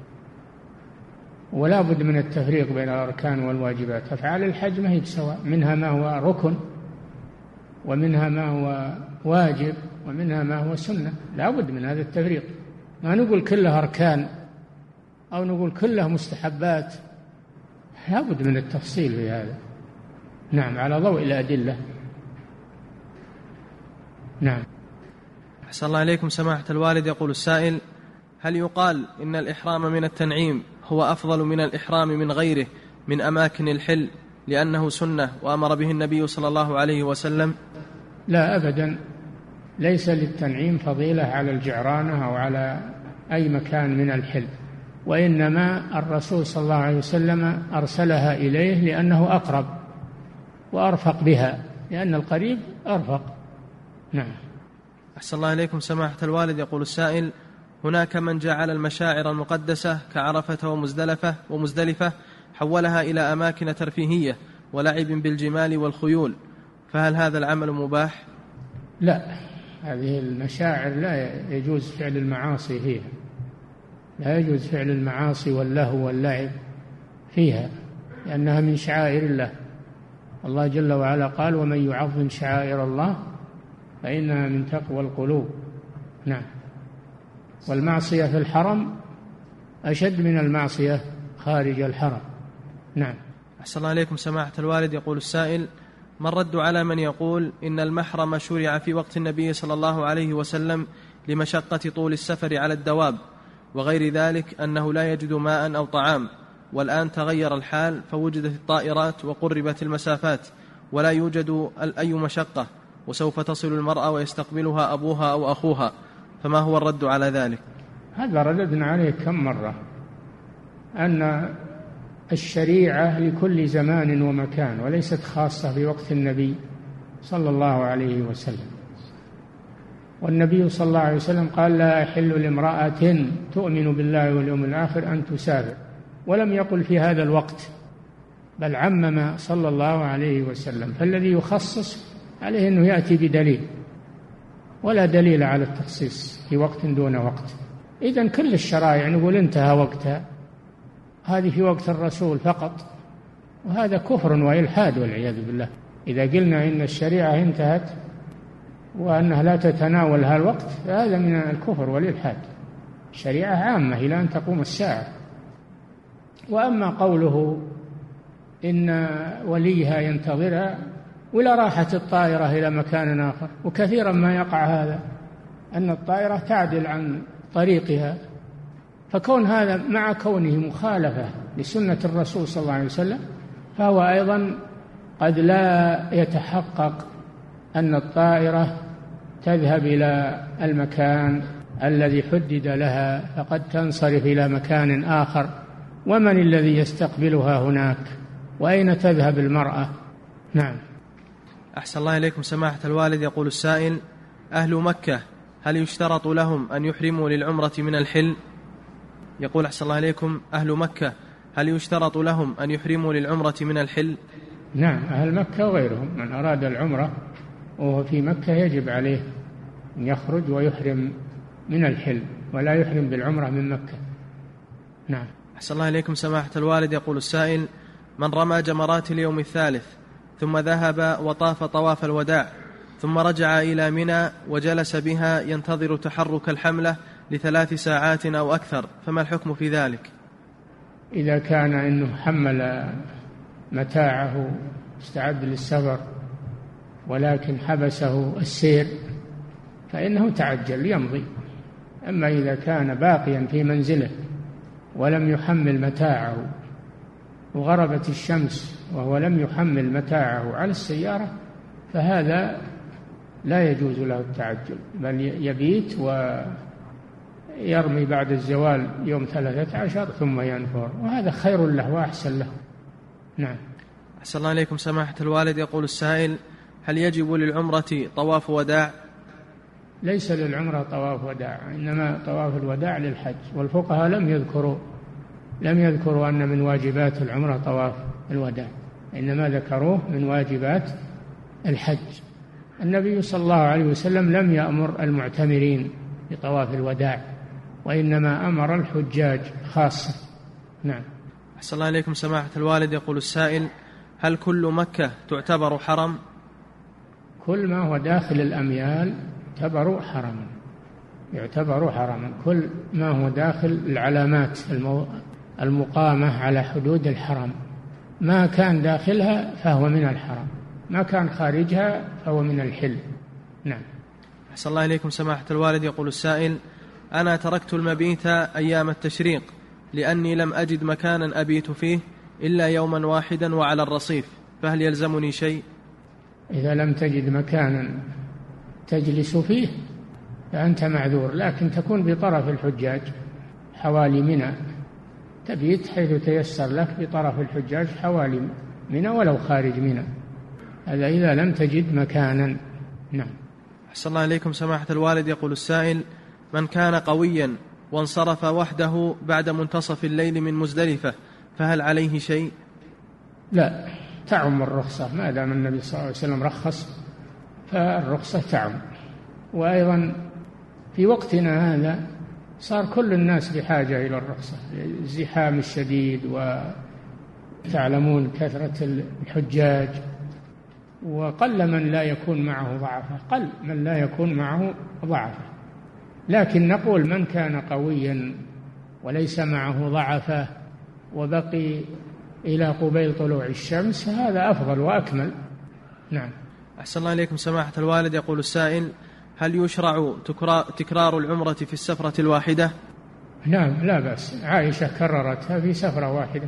Speaker 3: ولا بد من التفريق بين الأركان والواجبات. أفعال الحج ما هي بسواء، منها ما هو ركن ومنها ما هو واجب ومنها ما هو سنة، لا بد من هذا التفريق، ما نقول كلها أركان أو نقول كلها مستحبات، لا بد من التفصيل في هذا. نعم، على ضوء الأدلة. نعم.
Speaker 2: أحسن الله إليكم سماحة الوالد. يقول السائل: هل يقال إن الإحرام من التنعيم هو أفضل من الإحرام من غيره من أماكن الحل لأنه سنة وأمر به النبي صلى الله عليه وسلم؟
Speaker 3: لا أبدا، ليس للتنعيم فضيلة على الجعرانة أو على أي مكان من الحل، وإنما الرسول صلى الله عليه وسلم أرسلها إليه لأنه أقرب وأرفق بها، لأن القريب أرفق. نعم.
Speaker 2: أحسن الله إليكم سماحة الوالد. يقول السائل: هناك من جعل المشاعر المقدسة كعرفة ومزدلفة ومزدلفة حولها إلى أماكن ترفيهية ولعب بالجمال والخيول، فهل هذا العمل مباح؟
Speaker 3: لا، هذه المشاعر لا يجوز فعل المعاصي فيها، لا يجوز فعل المعاصي واللهو واللعب فيها، لأنها من شعائر الله. الله جل وعلا قال: ومن يعظم شعائر الله فإنها من تقوى القلوب. نعم. والمعصية في الحرم أشد من المعصية خارج الحرم. نعم.
Speaker 2: أحسن الله عليكم سماحة الوالد. يقول السائل: ما الرد على من يقول إن المحرم شرع في وقت النبي صلى الله عليه وسلم لمشقة طول السفر على الدواب وغير ذلك، أنه لا يجد ماء أو طعام، والآن تغير الحال فوجدت الطائرات وقربت المسافات ولا يوجد أي مشقة، وسوف تصل المرأة ويستقبلها أبوها أو أخوها، فما هو الرد على ذلك؟
Speaker 3: هذا رددنا عليه كم مرة، أن الشريعة لكل زمان ومكان وليست خاصة بوقت النبي صلى الله عليه وسلم. والنبي صلى الله عليه وسلم قال: لا يحل لامرأة تؤمن بالله واليوم الآخر أن تسافر، ولم يقل في هذا الوقت، بل عمم صلى الله عليه وسلم. فالذي يخصص عليه أنه يأتي بدليل، ولا دليل على التخصيص في وقت دون وقت. إذن كل الشرائع نقول انتهى وقتها، هذه في وقت الرسول فقط، وهذا كفر وإلحاد والعياذ بالله. إذا قلنا إن الشريعة انتهت وأنها لا تتناول هذا الوقت فهذا من الكفر والإلحاد. الشريعة عامة إلى أن تقوم الساعة. وأما قوله إن وليها ينتظرها ولا راحت الطائرة إلى مكان آخر، وكثيرا ما يقع هذا، أن الطائرة تعدل عن طريقها، فكون هذا مع كونه مخالفة لسنة الرسول صلى الله عليه وسلم فهو أيضا قد لا يتحقق أن الطائرة تذهب إلى المكان الذي حدد لها، فقد تنصرف إلى مكان آخر، ومن الذي يستقبلها هناك؟ وأين تذهب المرأة؟ نعم.
Speaker 2: أحسن الله إليكم سماحة الوالد. يقول السائل: أهل مكة هل يشترط لهم أن يحرموا للعمرة من الحل؟ يقول: أحسن الله إليكم، أهل مكة هل يشترط لهم أن يحرموا للعمرة من الحل؟
Speaker 3: نعم، أهل مكة وغيرهم من أراد العمرة وهو في مكة يجب عليه أن يخرج ويحرم من الحل، ولا يحرم بالعمرة من مكة. نعم.
Speaker 2: أحسن الله إليكم سماحة الوالد. يقول السائل: من رمى جمرات اليوم الثالث ثم ذهب وطاف طواف الوداع ثم رجع إلى منى وجلس بها ينتظر تحرك الحملة لثلاث ساعات أو أكثر، فما الحكم في ذلك؟
Speaker 3: إذا كان إنه حمل متاعه استعد للسفر ولكن حبسه السير فإنه تعجل يمضي. أما إذا كان باقيا في منزله ولم يحمل متاعه وغربت الشمس وهو لم يحمل متاعه على السيارة فهذا لا يجوز له التعجل، بل يبيت ويرمي بعد الزوال يوم ثلاثة عشر ثم ينفر، وهذا خير له وأحسن له. نعم.
Speaker 2: أحسن الله إليكم سماحة الوالد. يقول السائل: هل يجب للعمرة طواف وداع؟
Speaker 3: ليس للعمرة طواف وداع، إنما طواف الوداع للحج، والفقهاء لم يذكروا لم يذكروا أن من واجبات العمرة طواف الوداع، إنما ذكروه من واجبات الحج. النبي صلى الله عليه وسلم لم يأمر المعتمرين بطواف الوداع، وإنما أمر الحجاج خاصة. نعم.
Speaker 2: أحسن الله إليكم سماحة الوالد. يقول السائل: هل كل مكة تعتبر حرم؟
Speaker 3: كل ما هو داخل الأميال يعتبر حرما، يعتبر حرما كل ما هو داخل العلامات المقامة على حدود الحرم، ما كان داخلها فهو من الحرم، ما كان خارجها فهو من الحل. نعم.
Speaker 2: أحسن الله إليكم سماحة الوالد. يقول السائل: أنا تركت المبيت أيام التشريق لأني لم أجد مكانا أبيت فيه إلا يوما واحدا وعلى الرصيف، فهل يلزمني شيء؟
Speaker 3: إذا لم تجد مكانا تجلس فيه فأنت معذور، لكن تكون بطرف الحجاج حوالي منى، تبيت حيث تيسر لك بطرف الحجاج حوالي منى ولو خارج منى، هذا إذا لم تجد مكانا. نعم.
Speaker 2: أحسن الله إليكم سماحة الوالد. يقول السائل: من كان قويا وانصرف وحده بعد منتصف الليل من مزدلفة فهل عليه شيء؟
Speaker 3: لا، تعم الرخصة، ما دام النبي صلى الله عليه وسلم رخص فالرخصة تعم. وأيضا في وقتنا هذا صار كل الناس بحاجة إلى الرخصة، الزحام الشديد وتعلمون كثرة الحجاج، وقل من لا يكون معه ضعفة، قل من لا يكون معه ضعفة، لكن نقول من كان قويا وليس معه ضعفة وبقي إلى قبيل طلوع الشمس هذا أفضل وأكمل. نعم.
Speaker 2: أحسن الله إليكم سماحة الوالد. يقول السائل: هل يشرع تكرار العمرة في السفرة الواحدة؟
Speaker 3: نعم لا بأس. عائشة كررتها في سفرة واحدة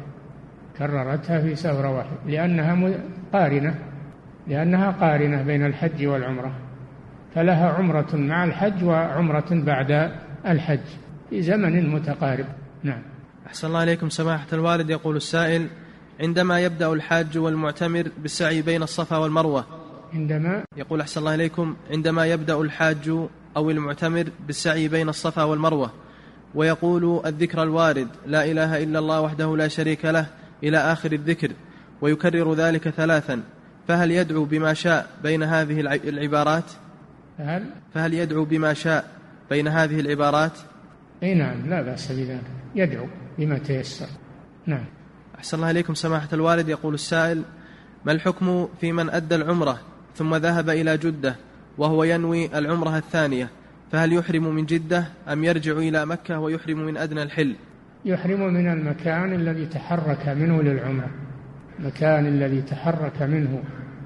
Speaker 3: كررتها في سفرة واحدة لأنها قارنة لأنها قارنة بين الحج والعمرة، فلها عمرة مع الحج وعمرة بعد الحج في زمن متقارب. نعم.
Speaker 2: أحسن الله إليكم سماحة الوالد. يقول السائل: عندما يبدأ الحاج والمعتمر بالسعي بين الصفا والمروة
Speaker 3: عندما
Speaker 2: يقول أحسن الله إليكم عندما يبدأ الحاج أو المعتمر بالسعي بين الصفا والمروة ويقول الذكر الوارد: لا إله إلا الله وحده لا شريك له إلى آخر الذكر، ويكرر ذلك ثلاثا، فهل يدعو بما شاء بين هذه العبارات؟
Speaker 3: هل
Speaker 2: فهل يدعو بما شاء بين هذه العبارات؟
Speaker 3: أي نعم لا بأس بذلك، يدعو بما تيسر. نعم.
Speaker 2: أحسن الله إليكم سماحة الوالد. يقول السائل: ما الحكم في من أدى العمرة ثم ذهب إلى جدة وهو ينوي العمرة الثانية، فهل يحرم من جدة أم يرجع إلى مكة ويحرم من أدنى الحل؟
Speaker 3: يحرم من المكان الذي تحرك منه للعمرة، المكان الذي تحرك منه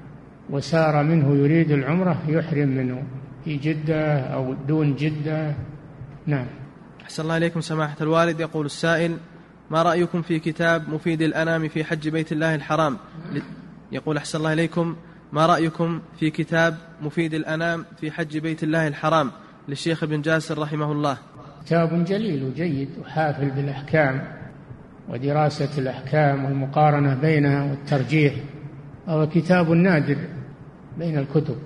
Speaker 3: وسار منه يريد العمرة يحرم منه في جدة أو دون جدة. نعم.
Speaker 2: أحسن الله إليكم سماحة الوالد. يقول السائل: ما رأيكم في كتاب مفيد الأنام في حج بيت الله الحرام؟ يقول أحسن الله إليكم: ما رأيكم في كتاب مفيد الأنام في حج بيت الله الحرام للشيخ ابن جاسر رحمه الله؟
Speaker 3: كتاب جليل وجيد وحافل بالأحكام ودراسة الأحكام والمقارنة بينها والترجيح، هو كتاب نادر بين الكتب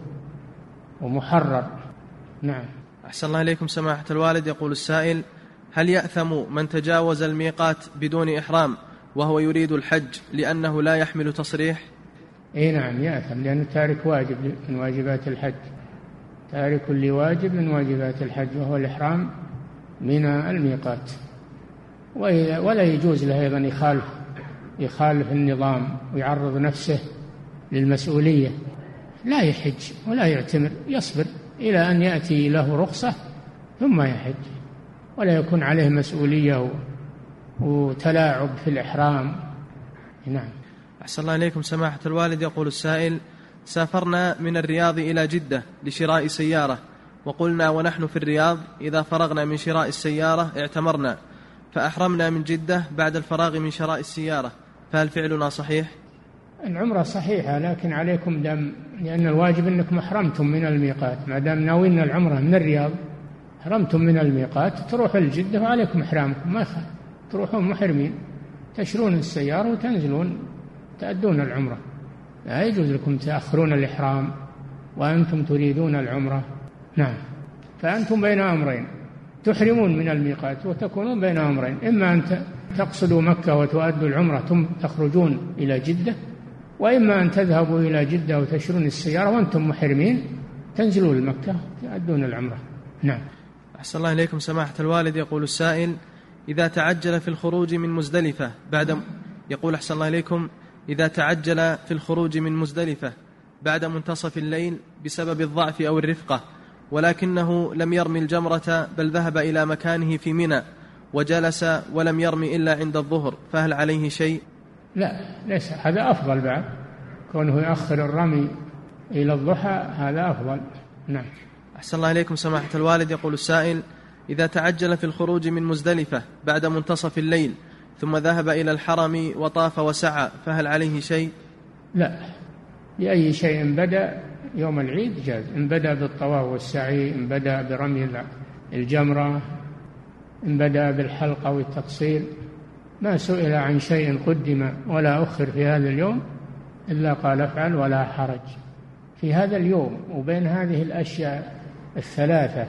Speaker 3: ومحرر. نعم.
Speaker 2: أحسن الله إليكم سماحة الوالد. يقول السائل: هل يأثم من تجاوز الميقات بدون إحرام وهو يريد الحج لأنه لا يحمل تصريح؟
Speaker 3: إيه نعم يأثم، لأنه تارك واجب من واجبات الحج، تارك لواجب من واجبات الحج وهو الإحرام من الميقات، ولا يجوز له أيضا يخالف يخالف النظام ويعرض نفسه للمسؤولية، لا يحج ولا يعتمر، يصبر إلى أن يأتي له رخصة ثم يحج، ولا يكون عليه مسؤولية وتلاعب في الإحرام. نعم.
Speaker 2: أحسن الله إليكم سماحة الوالد. يقول السائل: سافرنا من الرياض إلى جدة لشراء سيارة، وقلنا ونحن في الرياض إذا فرغنا من شراء السيارة اعتمرنا، فأحرمنا من جدة بعد الفراغ من شراء السيارة، فهل فعلنا صحيح؟
Speaker 3: العمرة صحيحة، لكن عليكم دم، لأن الواجب أنكم أحرمتم من الميقات، ما دام ناويين العمرة من الرياض أحرمتم من الميقات تروحوا لجدة وعليكم إحرامكم، ما يخالف تروحون محرمين، تشرون السيارة وتنزلون تأدون العمرة، لا يجوز لكم تأخرون الإحرام وأنتم تريدون العمرة. نعم. فأنتم بين أمرين، تحرمون من الميقات وتكونون بين أمرين، إما أن تقصدوا مكة وتؤدوا العمرة ثم تخرجون إلى جدة، وإما أن تذهبوا إلى جدة وتشرون السيارة وأنتم محرمين تنزلون لمكة تؤدون العمرة. نعم.
Speaker 2: أحسن الله إليكم سماحة الوالد. يقول السائل: إذا تعجل في الخروج من مزدلفة بعد يقول أحسن الله إليكم إذا تعجل في الخروج من مزدلفة بعد منتصف الليل بسبب الضعف أو الرفقة، ولكنه لم يرمي الجمرة بل ذهب إلى مكانه في منى وجلس ولم يرمي إلا عند الظهر، فهل عليه شيء؟
Speaker 3: لا، ليس، هذا أفضل بعد، كونه يأخر الرمي إلى الضحى هذا أفضل. نعم.
Speaker 2: أحسن الله إليكم سماحة الوالد. يقول السائل: إذا تعجل في الخروج من مزدلفة بعد منتصف الليل ثم ذهب إلى الحرم وطاف وسعى، فهل عليه شيء؟
Speaker 3: لا، بأي شيء بدأ يوم العيد جاز، إن بدأ بالطواف والسعي، إن بدأ برمي الجمرة، إن بدأ بالحلق أو التقصير، ما سئل عن شيء قدم ولا أخر في هذا اليوم إلا قال افعل ولا حرج في هذا اليوم. وبين هذه الأشياء الثلاثة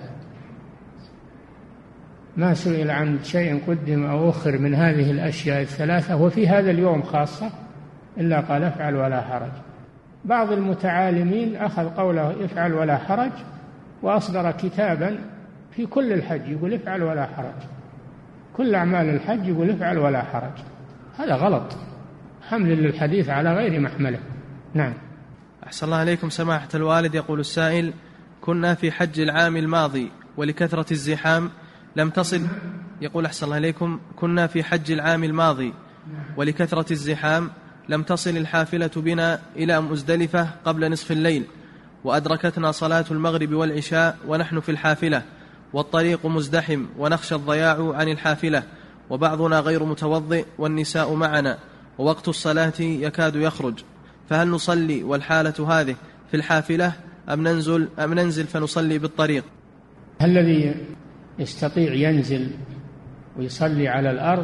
Speaker 3: ما سئل عن شيء قدم أو أخر من هذه الأشياء الثلاثة وفي هذا اليوم خاصة إلا قال افعل ولا حرج. بعض المتعالمين أخذ قوله افعل ولا حرج وأصدر كتابا في كل الحج يقول افعل ولا حرج، كل أعمال الحج يقول افعل ولا حرج، هذا غلط، حمل للحديث على غير محمله. نعم.
Speaker 2: أحسن الله عليكم سماحة الوالد. يقول السائل: كنا في حج العام الماضي ولكثرة الزحام لم تصل. يقول أحسن الله إليكم: كنا في حج العام الماضي ولكثرة الزحام لم تصل الحافلة بنا إلى مزدلفة قبل نصف الليل، وأدركتنا صلاة المغرب والعشاء ونحن في الحافلة، والطريق مزدحم ونخشى الضياع عن الحافلة، وبعضنا غير متوضئ والنساء معنا، ووقت الصلاة يكاد يخرج، فهل نصلي والحالة هذه في الحافلة أم ننزل, أم ننزل فنصلي بالطريق؟
Speaker 3: الذي يستطيع ينزل ويصلي على الأرض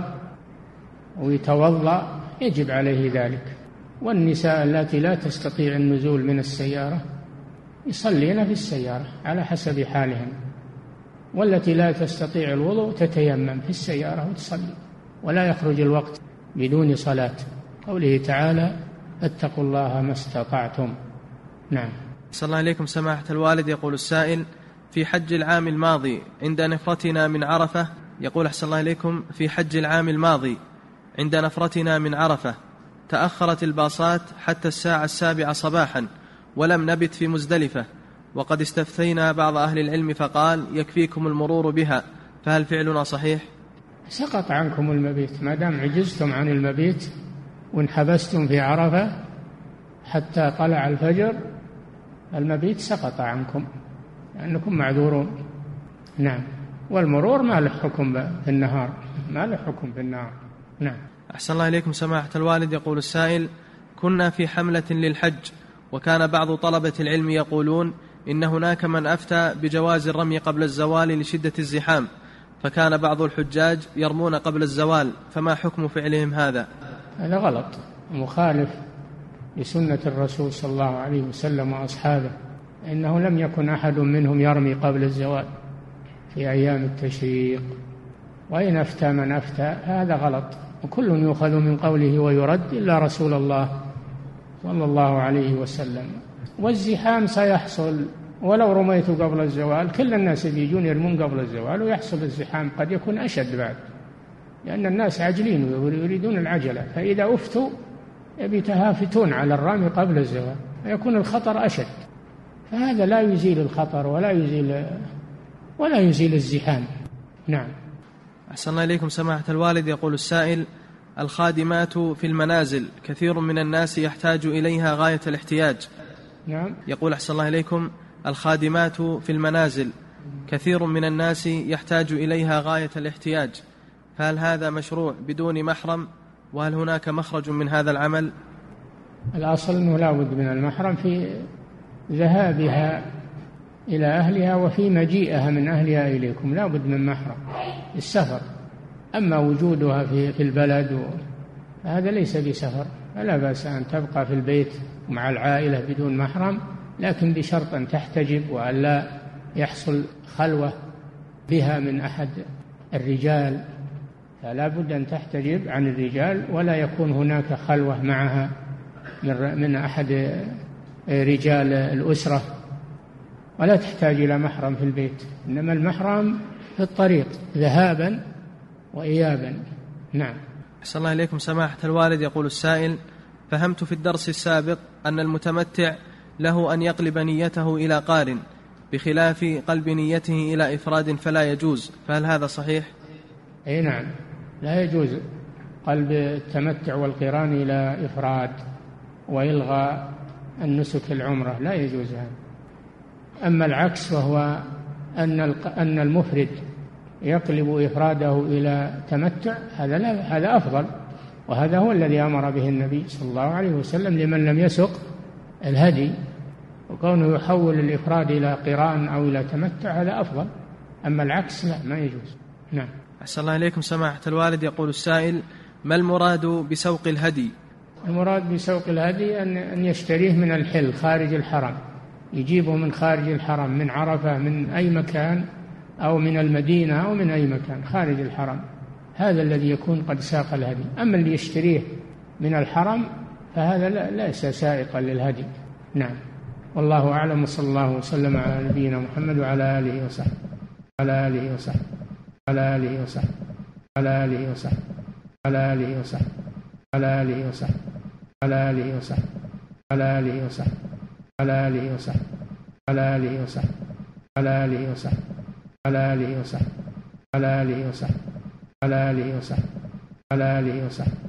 Speaker 3: ويتوضأ يجب عليه ذلك، والنساء التي لا تستطيع النزول من السيارة يصلين في السيارة على حسب حالهن، والتي لا تستطيع الوضوء تتيمم في السيارة وتصلي، ولا يخرج الوقت بدون صلاة. قوله تعالى: اتقوا الله ما استطعتم. نعم.
Speaker 2: صلى الله عليكم سماحة الوالد. يقول السائل: في حج العام الماضي عند نفرتنا من عرفة يقول أحسن الله إليكم في حج العام الماضي عند نفرتنا من عرفة تأخرت الباصات حتى الساعة السابعة صباحا ولم نبت في مزدلفة، وقد استفتينا بعض أهل العلم فقال يكفيكم المرور بها، فهل فعلنا صحيح؟
Speaker 3: سقط عنكم المبيت، ما دام عجزتم عن المبيت وانحبستم في عرفة حتى طلع الفجر، المبيت سقط عنكم لأنكم معذورون. نعم. والمرور ما له حكم في النهار، ما له حكم في النهار. نعم.
Speaker 2: أحسن الله إليكم سماحة الوالد. يقول السائل: كنا في حملة للحج، وكان بعض طلبة العلم يقولون إن هناك من أفتى بجواز الرمي قبل الزوال لشدة الزحام، فكان بعض الحجاج يرمون قبل الزوال، فما حكم فعلهم هذا؟
Speaker 3: هذا غلط، مخالف لسنة الرسول صلى الله عليه وسلم وأصحابه، إنه لم يكن أحد منهم يرمي قبل الزوال في أيام التشريق، وإن أفتى من أفتى هذا غلط، وكل يؤخذ من قوله ويرد إلا رسول الله صلى الله عليه وسلم. والزحام سيحصل ولو رميت قبل الزوال، كل الناس يجون يرمون قبل الزوال ويحصل الزحام، قد يكون أشد بعد، لأن الناس عاجلين ويريدون العجلة، فإذا أفتوا يتهافتون على الرمي قبل الزوال فيكون الخطر أشد، فهذا لا يزيل الخطر ولا يزيل ولا يزيل الزحام. نعم.
Speaker 2: أحسن الله إليكم سماحة الوالد. يقول السائل: الخادمات في المنازل كثير من الناس يحتاج إليها غاية الاحتياج.
Speaker 3: نعم.
Speaker 2: يقول أحسن الله إليكم: الخادمات في المنازل كثير من الناس يحتاج إليها غاية الاحتياج، فهل هذا مشروع بدون محرم؟ وهل هناك مخرج من هذا العمل؟
Speaker 3: الأصل أنه لا بد من المحرم في ذهابها إلى أهلها وفي مجيئها من أهلها إليكم، لا بد من محرم السفر. أما وجودها في البلد هذا ليس بسفر، فلا بأس أن تبقى في البيت مع العائلة بدون محرم، لكن بشرط أن تحتجب وأن لا يحصل خلوة بها من أحد الرجال، فلا بد أن تحتجب عن الرجال ولا يكون هناك خلوة معها من أحد رجال الأسرة، ولا تحتاج إلى محرم في البيت، إنما المحرم في الطريق ذهابا وإيابا. نعم.
Speaker 2: أحسن الله إليكم سماحة الوالد. يقول السائل: فهمت في الدرس السابق أن المتمتع له أن يقلب نيته إلى قارن بخلاف قلب نيته إلى إفراد فلا يجوز، فهل هذا صحيح؟
Speaker 3: أي نعم، لا يجوز قلب التمتع والقران إلى إفراد وإلغاء النسك العمرة، لا يجوز هذا. أما العكس وهو أن أن المفرد يقلب إفراده إلى تمتع، هذا لا، هذا أفضل، وهذا هو الذي أمر به النبي صلى الله عليه وسلم لمن لم يسق الهدي، وكونه يحول الإفراد إلى قران أو إلى تمتع هذا أفضل، أما العكس لا، ما يجوز. نعم.
Speaker 2: أحسن الله إليكم سماحة الوالد. يقول السائل: ما المراد بسوق الهدي؟
Speaker 3: المراد بسوق الهدي أن يشتريه من الحل خارج الحرم، يجيبه من خارج الحرم، من عرفة، من أي مكان، أو من المدينة، أو من أي مكان خارج الحرم، هذا الذي يكون قد ساق الهدي. أما اللي يشتريه من الحرم فهذا ليس سائقا للهدي. نعم. والله أعلم، صلى الله وسلم على نبينا محمد وعلى آله وصحبه على آله وصحبه على آله وصحبه على آله وصحبه على آله وصحبه على آله وصحبه على آله وصحبه على آله وصحبه على آله وصحبه على آله وصحبه على آله وصحبه على آله وصحبه على آله وصحبه على آله وصحبه على آله وصحبه